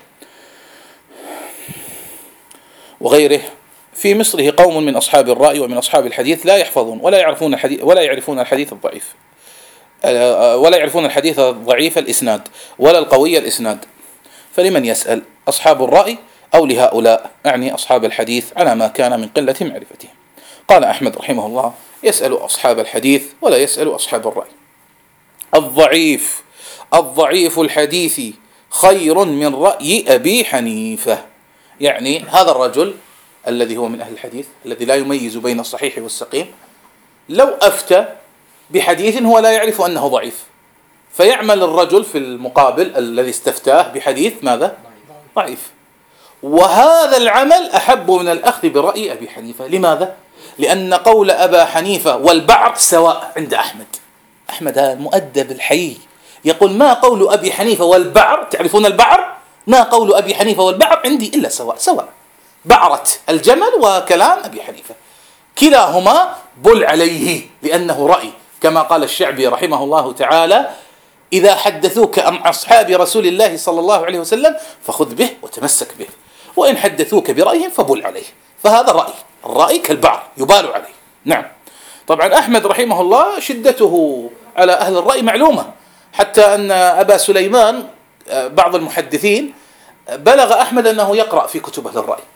وغيره. في مصره قوم من أصحاب الرأي ومن أصحاب الحديث لا يحفظون ولا يعرفون الحديث ولا يعرفون الحديث الضعيف ولا يعرفون الحديث الضعيف الإسناد ولا القوي الإسناد، فلمن يسأل؟ أصحاب الرأي أو لهؤلاء؟ أعني أصحاب الحديث على ما كان من قلة معرفتهم. قال أحمد رحمه الله يسأل أصحاب الحديث ولا يسأل أصحاب الرأي. الضعيف الضعيف الحديث خير من رأي أبي حنيفة. يعني هذا الرجل الذي هو من أهل الحديث الذي لا يميز بين الصحيح والسقيم، لو أفتى بحديث هو لا يعرف أنه ضعيف، فيعمل الرجل في المقابل الذي استفتاه بحديث ماذا؟ ضعيف. وهذا العمل أحب من الأخذ برأي أبي حنيفة. لماذا؟ لأن قول أبا حنيفة والبعض سواء عند أحمد. أحمد هذا المؤدب الحي يقول ما قول أبي حنيفة والبعض، تعرفون البعض؟ ما قول أبي حنيفة والبعض عندي إلا سواء، سواء بعرة الجمل وكلام أبي حنيفة كلاهما بل عليه لأنه رأي، كما قال الشعبي رحمه الله تعالى: إذا حدثوك عن أصحاب رسول الله صلى الله عليه وسلم فخذ به وتمسك به، وإن حدثوك برأيهم فبل عليه. فهذا رأي، الرأي كالبعر يبال عليه. نعم. طبعا أحمد رحمه الله شدته على أهل الرأي معلومة، حتى أن أبا سليمان بعض المحدثين بلغ أحمد أنه يقرأ في كتب أهل الرأي،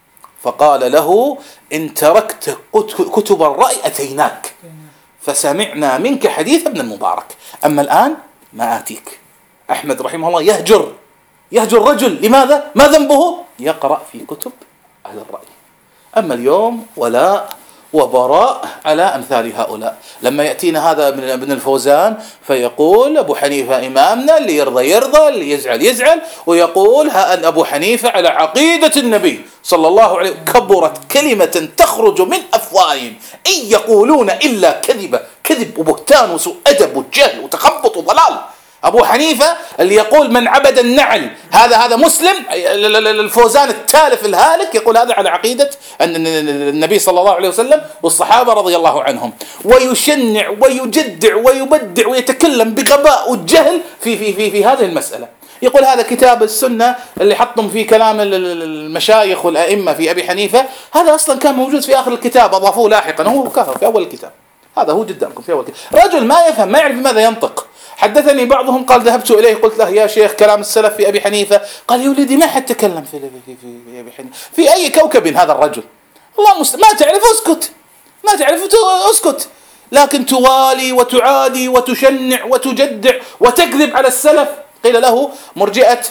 فقال له: إن تركت كتب الرأي أتيناك فسمعنا منك حديث ابن المبارك، أما الآن ما آتيك. أحمد رحمه الله يهجر يهجر رجل، لماذا؟ ما ذنبه؟ يقرأ في كتب أهل الرأي. أما اليوم ولاء وبراء على أمثال هؤلاء. لما يأتينا هذا من ابن الفوزان فيقول أبو حنيفة إمامنا، اللي يرضى يرضى، اللي يزعل يزعل، ويقول ها أن أبو حنيفة على عقيدة النبي صلى الله عليه وسلم. كبرت كلمة تخرج من أفواههم إن يقولون إلا كذبة، كذب وبهتان وسوء أدب وجهل وتخبط وضلال. أبو حنيفة اللي يقول من عبد النعل هذا هذا مسلم، الفوزان التالف الهالك يقول هذا على عقيدة أن النبي صلى الله عليه وسلم والصحابة رضي الله عنهم، ويشنع ويجدع ويبدع ويتكلم بغباء والجهل في في في في هذه المسألة. يقول هذا كتاب السنة اللي حطم فيه كلام المشايخ والأئمة في أبي حنيفة، هذا أصلا كان موجود في آخر الكتاب أضافوه لاحقا، هو كفر في أول الكتاب. هذا هو قدامكم في أول الكتاب. رجل ما يفهم، ما يعرف بماذا ينطق. حدثني بعضهم قال ذهبت إليه قلت له: يا شيخ كلام السلف في أبي حنيفة. قال: يا ولدي ما حد تكلم في, في, في, في أبي حنيفة. في أي كوكب هذا الرجل؟ الله مست... ما تعرف اسكت، ما تعرف اسكت، لكن توالي وتعادي وتشنع وتجدع وتكذب على السلف. قيل له مرجئة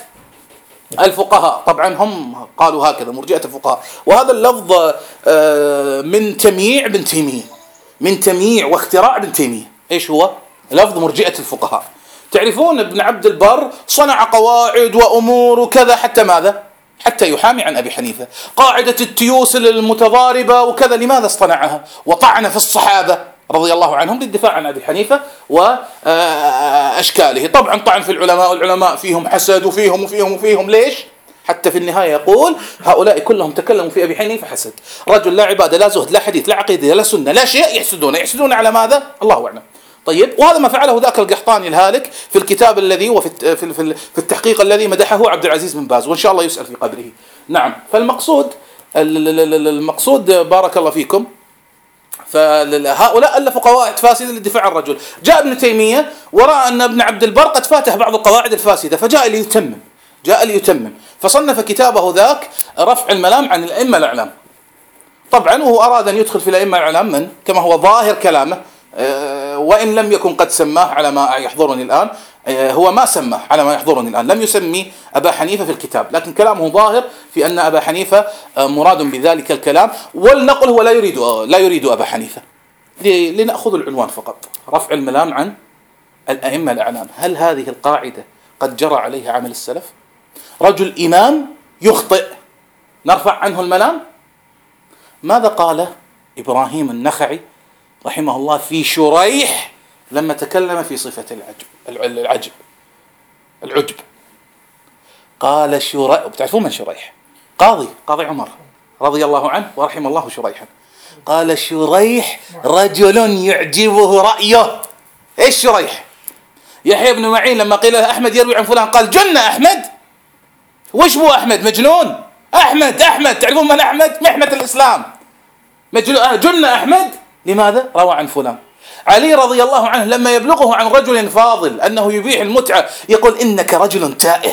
الفقهاء، طبعا هم قالوا هكذا مرجئة الفقهاء، وهذا اللفظ من تمييع بن تيمية، من تمييع واختراع بن تيمية. إيش هو لفظ مرجئة الفقهاء؟ تعرفون ابن عبد البر صنع قواعد وأمور وكذا حتى ماذا؟ حتى يحامي عن أبي حنيفة. قاعدة التيوسل المتضاربة وكذا، لماذا اصطنعها؟ وطعن في الصحابة رضي الله عنهم للدفاع عن أبي حنيفة وأشكاله. طبعا طعن في العلماء، والعلماء فيهم حسد وفيهم وفيهم وفيهم. ليش؟ حتى في النهاية يقول هؤلاء كلهم تكلموا في أبي حنيفة حسد. رجل لا عبادة لا زهد لا حديث لا عقيدة لا سنة لا شيء، يحسدون يحسدون على ماذا؟ الله أعلم. طيب، وهذا ما فعله ذاك القحطاني الهالك في الكتاب الذي وفي في التحقيق الذي مدحه عبد العزيز بن باز، وإن شاء الله يسأل في قبره. نعم. فالمقصود المقصود بارك الله فيكم، فهؤلاء ألفوا قواعد فاسدة للدفاع عن الرجل. جاء ابن تيمية ورأى أن ابن عبد البر قد فاته بعض القواعد الفاسدة، فجاء ليتمم جاء ليتمم فصنف كتابه ذاك رفع الملام عن الأئمة الأعلام. طبعا وهو أراد أن يدخل في الأئمة الأعلام من كما هو ظاهر كلامه، وإن لم يكن قد سماه على ما يحضرني الآن، هو ما سماه على ما يحضرني الآن، لم يسمي أبا حنيفة في الكتاب، لكن كلامه ظاهر في أن أبا حنيفة مراد بذلك الكلام، والنقل هو لا يريد لا يريد أبا حنيفة. لنأخذ العنوان فقط، رفع الملام عن الأئمة الأعلام. هل هذه القاعدة قد جرى عليها عمل السلف؟ رجل إمام يخطئ نرفع عنه الملام؟ ماذا قال إبراهيم النخعي رحمه الله في شريح لما تكلم في صفة العجب العجب العجب؟ قال شريح، بتعرفون من شريح؟ قاضي قاضي عمر رضي الله عنه ورحم الله شريحا. قال شريح رجل يعجبه رأيه. ايش شريح؟ يحيى بن معين لما قيل له أحمد يروي عن فلان قال جن أحمد. وش هو أحمد؟ مجنون. أحمد أحمد تعرفون من أحمد؟ محنة الإسلام. مجنون جن أحمد. لماذا؟ روى عن فلان. علي رضي الله عنه لما يبلغه عن رجل فاضل أنه يبيح المتعة يقول إنك رجل تائه،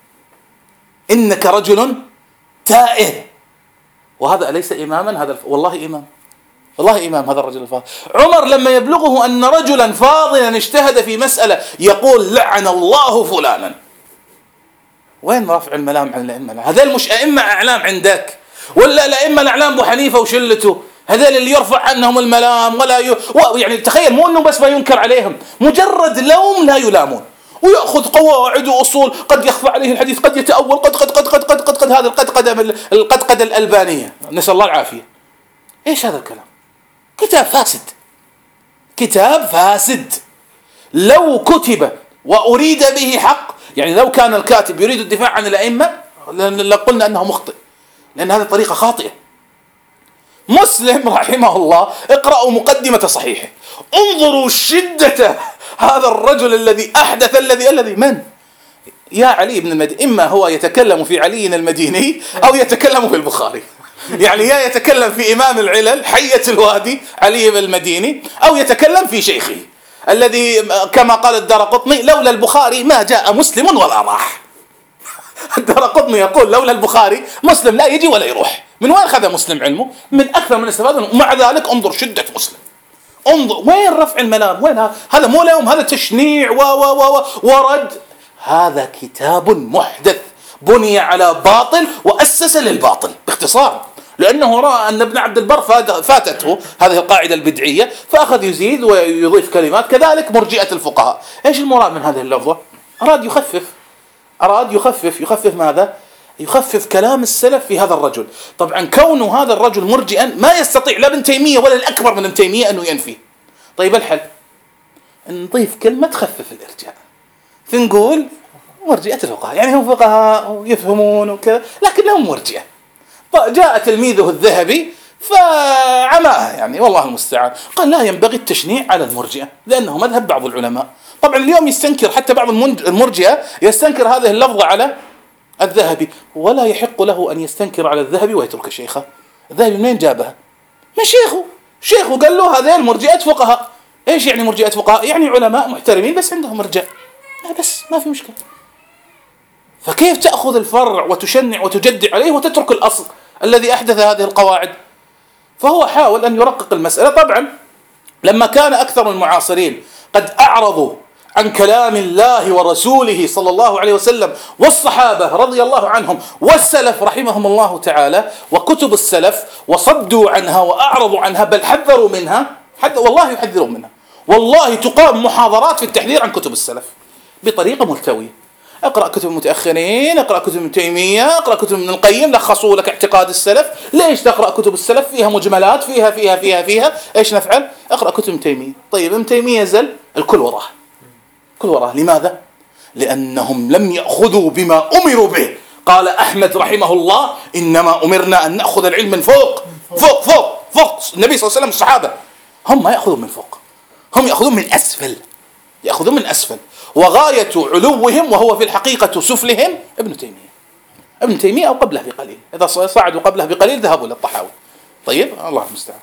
إنك رجل تائه. وهذا أليس إماما؟ هذا والله إمام، والله إمام هذا الرجل الفاضل. عمر لما يبلغه أن رجلا فاضلا اجتهد في مسألة يقول لعن الله فلانا. وين رفع الملام عن الأئمة؟ هذول مش أئمة أعلام عندك، ولا الأئمة الأعلام أبو حنيفة وشلته، هذول اللي يرفع عنهم الملام ولا ي... يعني تخيل، مو أنه بس ما ينكر عليهم، مجرد لوم لا يلامون، ويأخذ قواعد وأصول، قد يخفى عليه الحديث، قد يتأول، قد قد قد قد قد قد, قد هذا القد القد الألبانية، نسأل الله العافية. إيش هذا الكلام؟ كتاب فاسد، كتاب فاسد. لو كتب وأريد به حق، يعني لو كان الكاتب يريد الدفاع عن الأئمة لقلنا أنه مخطئ، لأن هذه طريقة خاطئة. مسلم رحمه الله، اقرأوا مقدمة صحيحه، انظروا شدة هذا الرجل الذي أحدث الذي الذي من؟ يا علي بن المديني، إما هو يتكلم في علي المديني أو يتكلم في البخاري، يعني يا يتكلم في إمام العلل حية الوادي علي بن المديني، أو يتكلم في شيخه الذي كما قال الدارقطني لولا البخاري ما جاء مسلم ولا راح. الدارقطني يقول لولا البخاري مسلم لا يجي ولا يروح. من وين أخذ مسلم علمه؟ من أكثر من استفادة. ومع ذلك انظر شدة مسلم، انظر وين رفع الملام، وين هذا؟ مو لهم، هذا تشنيع و و و ورد. هذا كتاب محدث بني على باطل وأسس للباطل باختصار، لأنه رأى أن ابن عبد البر فاتته هذه القاعدة البدعية فأخذ يزيد ويضيف كلمات. كذلك مرجئة الفقهاء. إيش المراد من هذه اللفظة؟ أراد يخفف أراد يخفف يخفف ماذا؟ يخفف كلام السلف في هذا الرجل. طبعا كونه هذا الرجل مرجئا ما يستطيع لا ابن تيمية ولا الأكبر من ابن تيمية أنه ينفيه. طيب الحل نضيف كلمة تخفف الإرجاء، فنقول مرجئة الفقهاء، يعني هم فقهاء ويفهمون وكذا لكنهم مرجئة. جاء تلميذه الذهبي فعماه، يعني والله المستعان، قال لا ينبغي التشنيع على المرجئة لأنه مذهب بعض العلماء. طبعا اليوم يستنكر حتى بعض المرجئة يستنكر هذه اللفظة على الذهبي، ولا يحق له أن يستنكر على الذهبي ويترك شيخه. الذهبي منين جابها؟ من شيخه. شيخه قال له هذين مرجئة فقهاء. إيش يعني مرجئة فقهاء؟ يعني علماء محترمين بس عندهم مرجع، بس ما في مشكلة. فكيف تأخذ الفرع وتشنع وتجدع عليه وتترك الأصل الذي أحدث هذه القواعد؟ فهو حاول أن يرقق المسألة. طبعا لما كان أكثر المعاصرين قد أعرضوا عن كلام الله ورسوله صلى الله عليه وسلم والصحابة رضي الله عنهم والسلف رحمهم الله تعالى وكتب السلف، وصدوا عنها وأعرضوا عنها بل حذروا منها، حتى والله يحذرون منها، والله تقام محاضرات في التحذير عن كتب السلف بطريقة ملتوية. اقرأ كتب المتأخرين، اقرأ كتب ابن تيمية، اقرأ كتب ابن القيم، لخصوا لك اعتقاد السلف. ليش تقرأ كتب السلف؟ فيها مجملات، فيها فيها فيها فيها ايش نفعل؟ اقرأ كتب ابن تيمية. طيب ابن تيمية زل الكل وراه، كل وراه. لماذا؟ لأنهم لم يأخذوا بما أمروا به. قال أحمد رحمه الله إنما أمرنا أن نأخذ العلم من فوق فوق فوق فوق. النبي صلى الله عليه وسلم الصحابة هم ما يأخذون من فوق، هم يأخذون من أسفل، يأخذون من أسفل. وغاية علوهم وهو في الحقيقة سفلهم ابن تيمية، ابن تيمية أو قبله بقليل، إذا صعدوا قبله بقليل ذهبوا للطحاوي. طيب الله المستعان.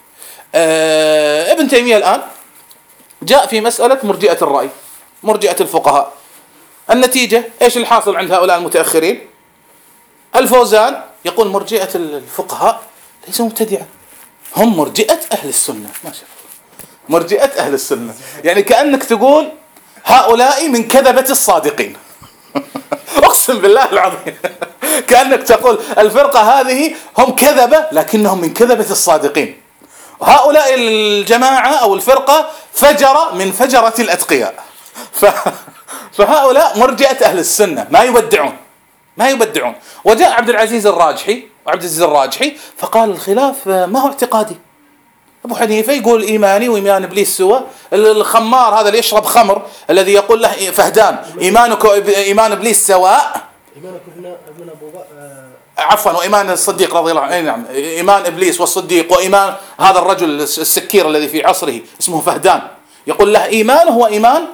آه ابن تيمية الآن جاء في مسألة مرجئة الرأي، مرجئة الفقهاء. النتيجة إيش الحاصل عند هؤلاء المتأخرين؟ الفوزان يقول مرجئة الفقهاء ليسوا مبتدعة، هم مرجئة أهل السنة. ما شاء الله، مرجئة أهل السنة، يعني كأنك تقول هؤلاء من كذبة الصادقين. أقسم بالله العظيم كأنك تقول الفرقة هذه هم كذبة لكنهم من كذبة الصادقين. هؤلاء الجماعة أو الفرقة فجر من فجرة الأتقياء. ف... فهؤلاء مرجئة أهل السنة، ما يبدعون ما يبدعون. وجاء عبد العزيز الراجحي وعبد العزيز الراجحي فقال الخلاف ما هو اعتقادي. أبو حنيفة يقول إيماني وإيمان إبليس سوا. الخمار هذا اللي يشرب خمر الذي يقول له فهدان إيمانك وإيمان إبليس سواء، إيمانك هنا ابن أبو عفوا وإيمان الصديق رضي الله عنه، نعم إيمان إبليس والصديق وإيمان هذا الرجل السكير الذي في عصره اسمه فهدان، يقول له إيمان هو إيمان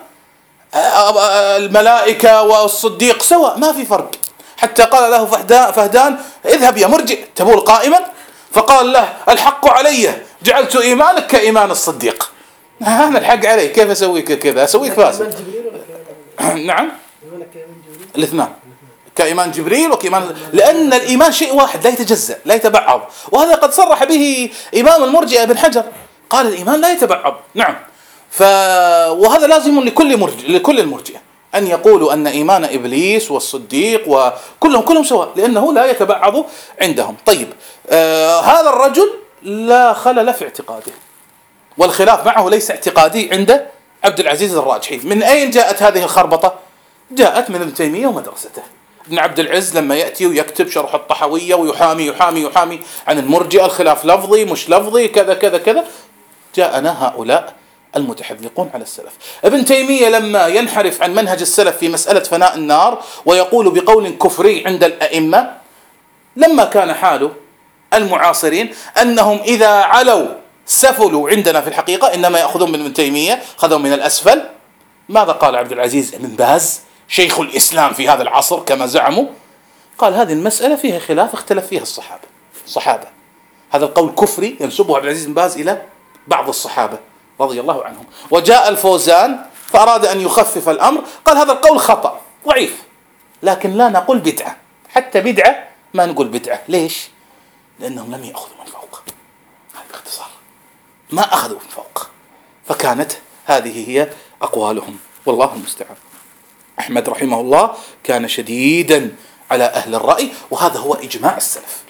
الملائكة والصديق سواء، ما في فرق. حتى قال له فهدان اذهب يا مرجئ تبول قائما، فقال له الحق علي جعلت إيمانك كإيمان الصديق. أنا الحق علي، كيف أسويك كذا؟ أسويك فاسد. نعم الاثنان كإيمان جبريل وكإيمان، لأن الإيمان شيء واحد لا يتجزأ لا يتبعض، وهذا قد صرح به إمام المرجئة ابن حجر، قال الإيمان لا يتبعض. نعم. ف... وهذا لازم لكل مرجئ لكل المرجئة أن يقولوا أن إيمان إبليس والصديق وكلهم كلهم سواء، لأنه لا يتبعض عندهم. طيب آه هذا الرجل لا خلل في اعتقاده، والخلاف معه ليس اعتقادي عند عبد العزيز الراجحي. من أين جاءت هذه الخربطة؟ جاءت من ابن تيمية ومدرسته. ابن عبد العز لما يأتي ويكتب شرح الطحوية ويحامي يحامي يحامي عن المرجئة، الخلاف لفظي مش لفظي كذا كذا كذا، جاءنا هؤلاء المتحذقون على السلف. ابن تيمية لما ينحرف عن منهج السلف في مسألة فناء النار ويقول بقول كفري عند الأئمة، لما كان حال المعاصرين أنهم إذا علوا سفلوا عندنا في الحقيقة، إنما يأخذون من ابن تيمية، خذوا من الأسفل. ماذا قال عبد العزيز بن باز شيخ الإسلام في هذا العصر كما زعموا؟ قال هذه المسألة فيها خلاف اختلف فيها الصحابة الصحابة هذا القول كفري ينسبه عبد العزيز بن باز إلى بعض الصحابة رضي الله عنهم. وجاء الفوزان فأراد أن يخفف الأمر، قال هذا القول خطأ ضعيف، لكن لا نقول بدعة، حتى بدعة ما نقول بدعة. ليش؟ لأنهم لم يأخذوا من فوق، هذا باختصار، ما أخذوا من فوق. فكانت هذه هي أقوالهم والله المستعان. أحمد رحمه الله كان شديدا على أهل الرأي، وهذا هو إجماع السلف.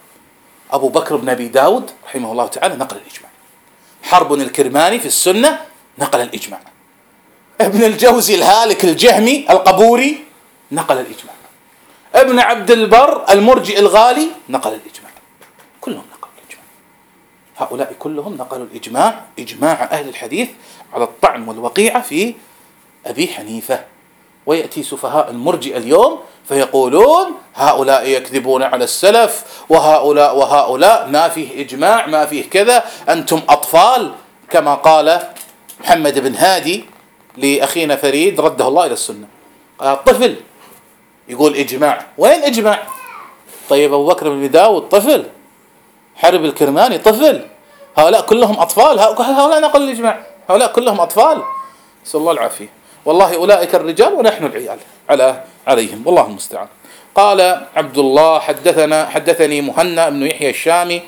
أبو بكر بن أبي داود رحمه الله تعالى نقل الإجماع. حرب الكرماني في السنة نقل الإجماع. ابن الجوزي الهالك الجهمي القبوري نقل الإجماع. ابن عبد البر المرجئ الغالي نقل الإجماع. كلهم نقلوا الإجماع، هؤلاء كلهم نقلوا الإجماع، إجماع أهل الحديث على الطعن والوقيعة في أبي حنيفة. ويأتي سفهاء المرجئة اليوم فيقولون هؤلاء يكذبون على السلف، وهؤلاء وهؤلاء ما فيه إجماع، ما فيه كذا، أنتم أطفال، كما قال محمد بن هادي لأخينا فريد رده الله إلى السنة. قال طفل يقول إجماع، وين إجماع؟ طيب أبو بكر بن داود طفل، حرب الكرماني طفل، هؤلاء كلهم أطفال، هؤلاء نقل الإجماع، هؤلاء كلهم أطفال، نسأل الله العافية. والله أولئك الرجال ونحن العيال على عليهم، والله المستعان. قال عبد الله حدثنا حدثني مهنا بن يحيى الشامي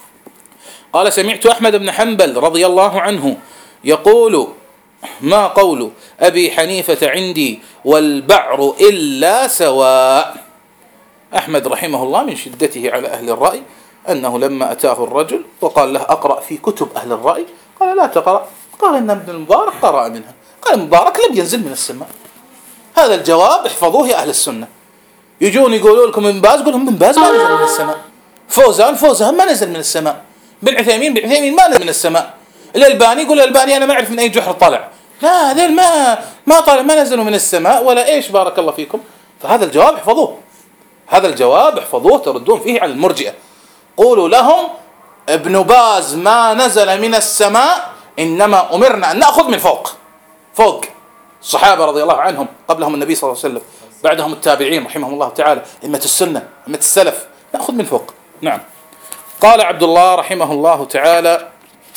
قال سمعت أحمد بن حنبل رضي الله عنه يقول ما قول أبي حنيفة عندي والبعر إلا سواء. أحمد رحمه الله من شدته على أهل الرأي أنه لما أتاه الرجل وقال له أقرأ في كتب أهل الرأي قال لا تقرأ، قال إن ابن المبارك قرأ منها، قال المبارك لم ينزل من السماء. هذا الجواب احفظوه يا أهل السنة. يجون يقولوا لكم ابن باز، قولهم ابن باز ما نزل من السماء، فوزان فوزان ما نزل من السماء، بن عثيمين بن عثيمين ما نزل من السماء، الألباني يقول الألباني أنا ما أعرف من أي جحر طلع، لا هذول ما ما طلع ما نزلوا من السماء ولا إيش، بارك الله فيكم. فهذا الجواب احفظوه، هذا الجواب احفظوه تردون فيه على المرجئة. قولوا لهم ابن باز ما نزل من السماء، إنما أمرنا أن نأخذ من فوق، فوق الصحابة رضي الله عنهم، قبلهم النبي صلى الله عليه وسلم، بعدهم التابعين رحمهم الله تعالى، أئمة السنة أئمة السلف، نأخذ من فوق. نعم. قال عبد الله رحمه الله تعالى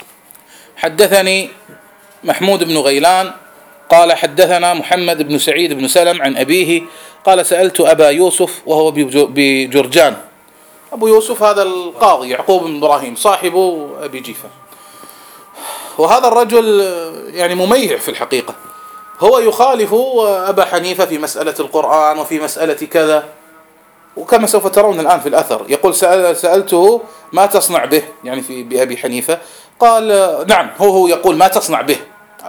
حدثني محمود بن غيلان قال حدثنا محمد بن سعيد بن سلم عن أبيه قال سألت أبا يوسف وهو بجرجان. أبو يوسف هذا القاضي يعقوب بن إبراهيم صاحب أبي جيفة، وهذا الرجل يعني مميع في الحقيقة، هو يخالف أبا حنيفة في مسألة القرآن وفي مسألة كذا، وكما سوف ترون الآن في الأثر يقول سألته ما تصنع به، يعني في بأبي حنيفة، قال نعم، هو هو يقول ما تصنع به.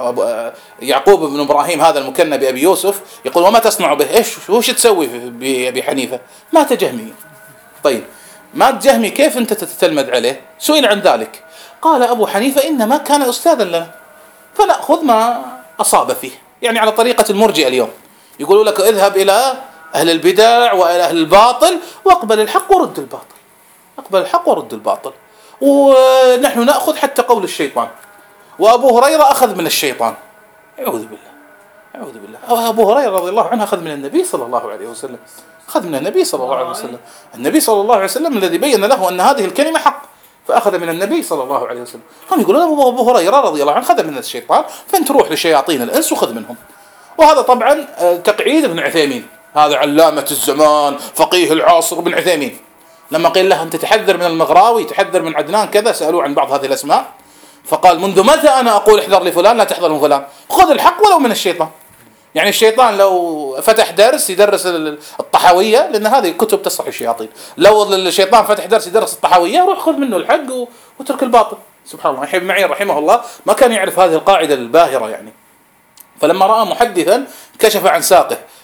يعقوب بن إبراهيم هذا المكنى بأبي يوسف يقول وما تصنع به، إيش وش تسوي بأبي حنيفة؟ مات جهمي. طيب مات جهمي كيف أنت تتلمذ عليه؟ سئل عن ذلك قال أبو حنيفة إنما كان أستاذا لنا فنأخذ ما أصاب فيه، يعني على طريقة المرجئة اليوم يقولوا لك اذهب إلى أهل البدع وإلى أهل الباطل واقبل الحق ورد الباطل، اقبل الحق ورد الباطل، ونحن نأخذ حتى قول الشيطان، وأبو هريرة أخذ من الشيطان، أعوذ بالله أعوذ بالله. أبو هريرة رضي الله عنه أخذ من النبي صلى الله عليه وسلم، أخذ من النبي صلى الله عليه وسلم، النبي صلى الله عليه وسلم الذي بين له أن هذه الكلمة حق، فأخذ من النبي صلى الله عليه وسلم. هم يقولون أبو هريرة رضي الله عنه أخذ من الشيطان، فأنت روح لشياطين الإنس وخذ منهم. وهذا طبعا تقعيد ابن عثيمين، هذا علامة الزمان فقيه العصر ابن عثيمين، لما قيل له أنت تحذر من المغراوي تحذر من عدنان كذا، سألوه عن بعض هذه الأسماء فقال منذ متى أنا أقول احذر لفلان لا تحذر من فلان، خذ الحق ولو من الشيطان. يعني الشيطان لو فتح درس يدرس الطحاوية، لأن هذه كتب تصح الشياطين، لو الشيطان فتح درس يدرس الطحاوية روح خذ منه الحق وترك الباطل. سبحان الله. يحيى بن معين رحمه الله ما كان يعرف هذه القاعدة الباهرة يعني، فلما رأى محدثا كشف عن ساقه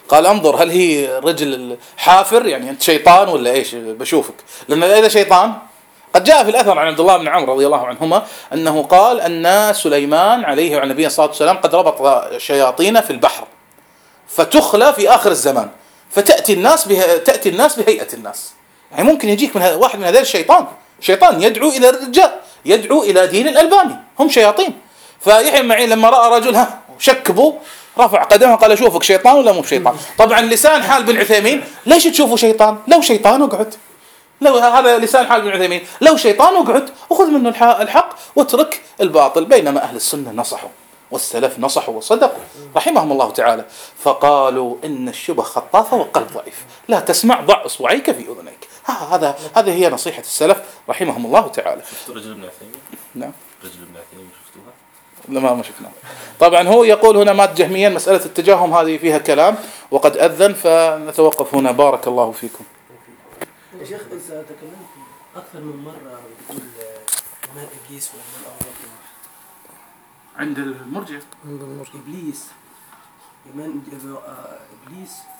قال انظر هل هي رجل حافر يعني أنت شيطان ولا إيش بشوفك، لأن إذا شيطان قد جاء في الأثر عن عبد الله بن عمرو رضي الله عنهما أنه قال أن سليمان عليه وعلى نبينا الصلاة والسلام قد ربط شياطين في البحر فتخلى في آخر الزمان فتأتي الناس به... تأتي الناس بهيئة الناس. يعني ممكن يجيك من ه... واحد من هذول الشيطان، شيطان يدعو إلى الرجال، يدعو إلى دين الألباني، هم شياطين. فيحيى بن معين لما رأى رجلها شكبوا رفع قدمه قال شوفك شيطان ولا مو شيطان. طبعا لسان حال بن عثيمين ليش تشوفوا شيطان؟ لو شيطان اقعد، لو هذا لسان حال بن عثيمين لو شيطان اقعد وخذ منه الحق واترك الباطل. بينما أهل السنة نصحوا والسلف نصحوا وصدقوا رحمهم الله تعالى، فقالوا إن الشبه خطافة والقلب ضعيف، لا تسمع ضع إصبعيك في أذنيك. هذا هذه هي نصيحة السلف رحمهم الله تعالى. شفتوا رجل ابن عثيمين؟ نعم رجل ابن عثيمين شفتوها؟ لا ما شفناه. طبعا هو يقول هنا مات جهميا، مسألة التجاهم هذه فيها كلام وقد أذن، فنتوقف هنا. بارك الله فيكم. يا شيخ أنت تكلمت أكثر من مرة بتقول إيمان إبليس وإيمان الله عند المرجع إبليس إيمان إبليس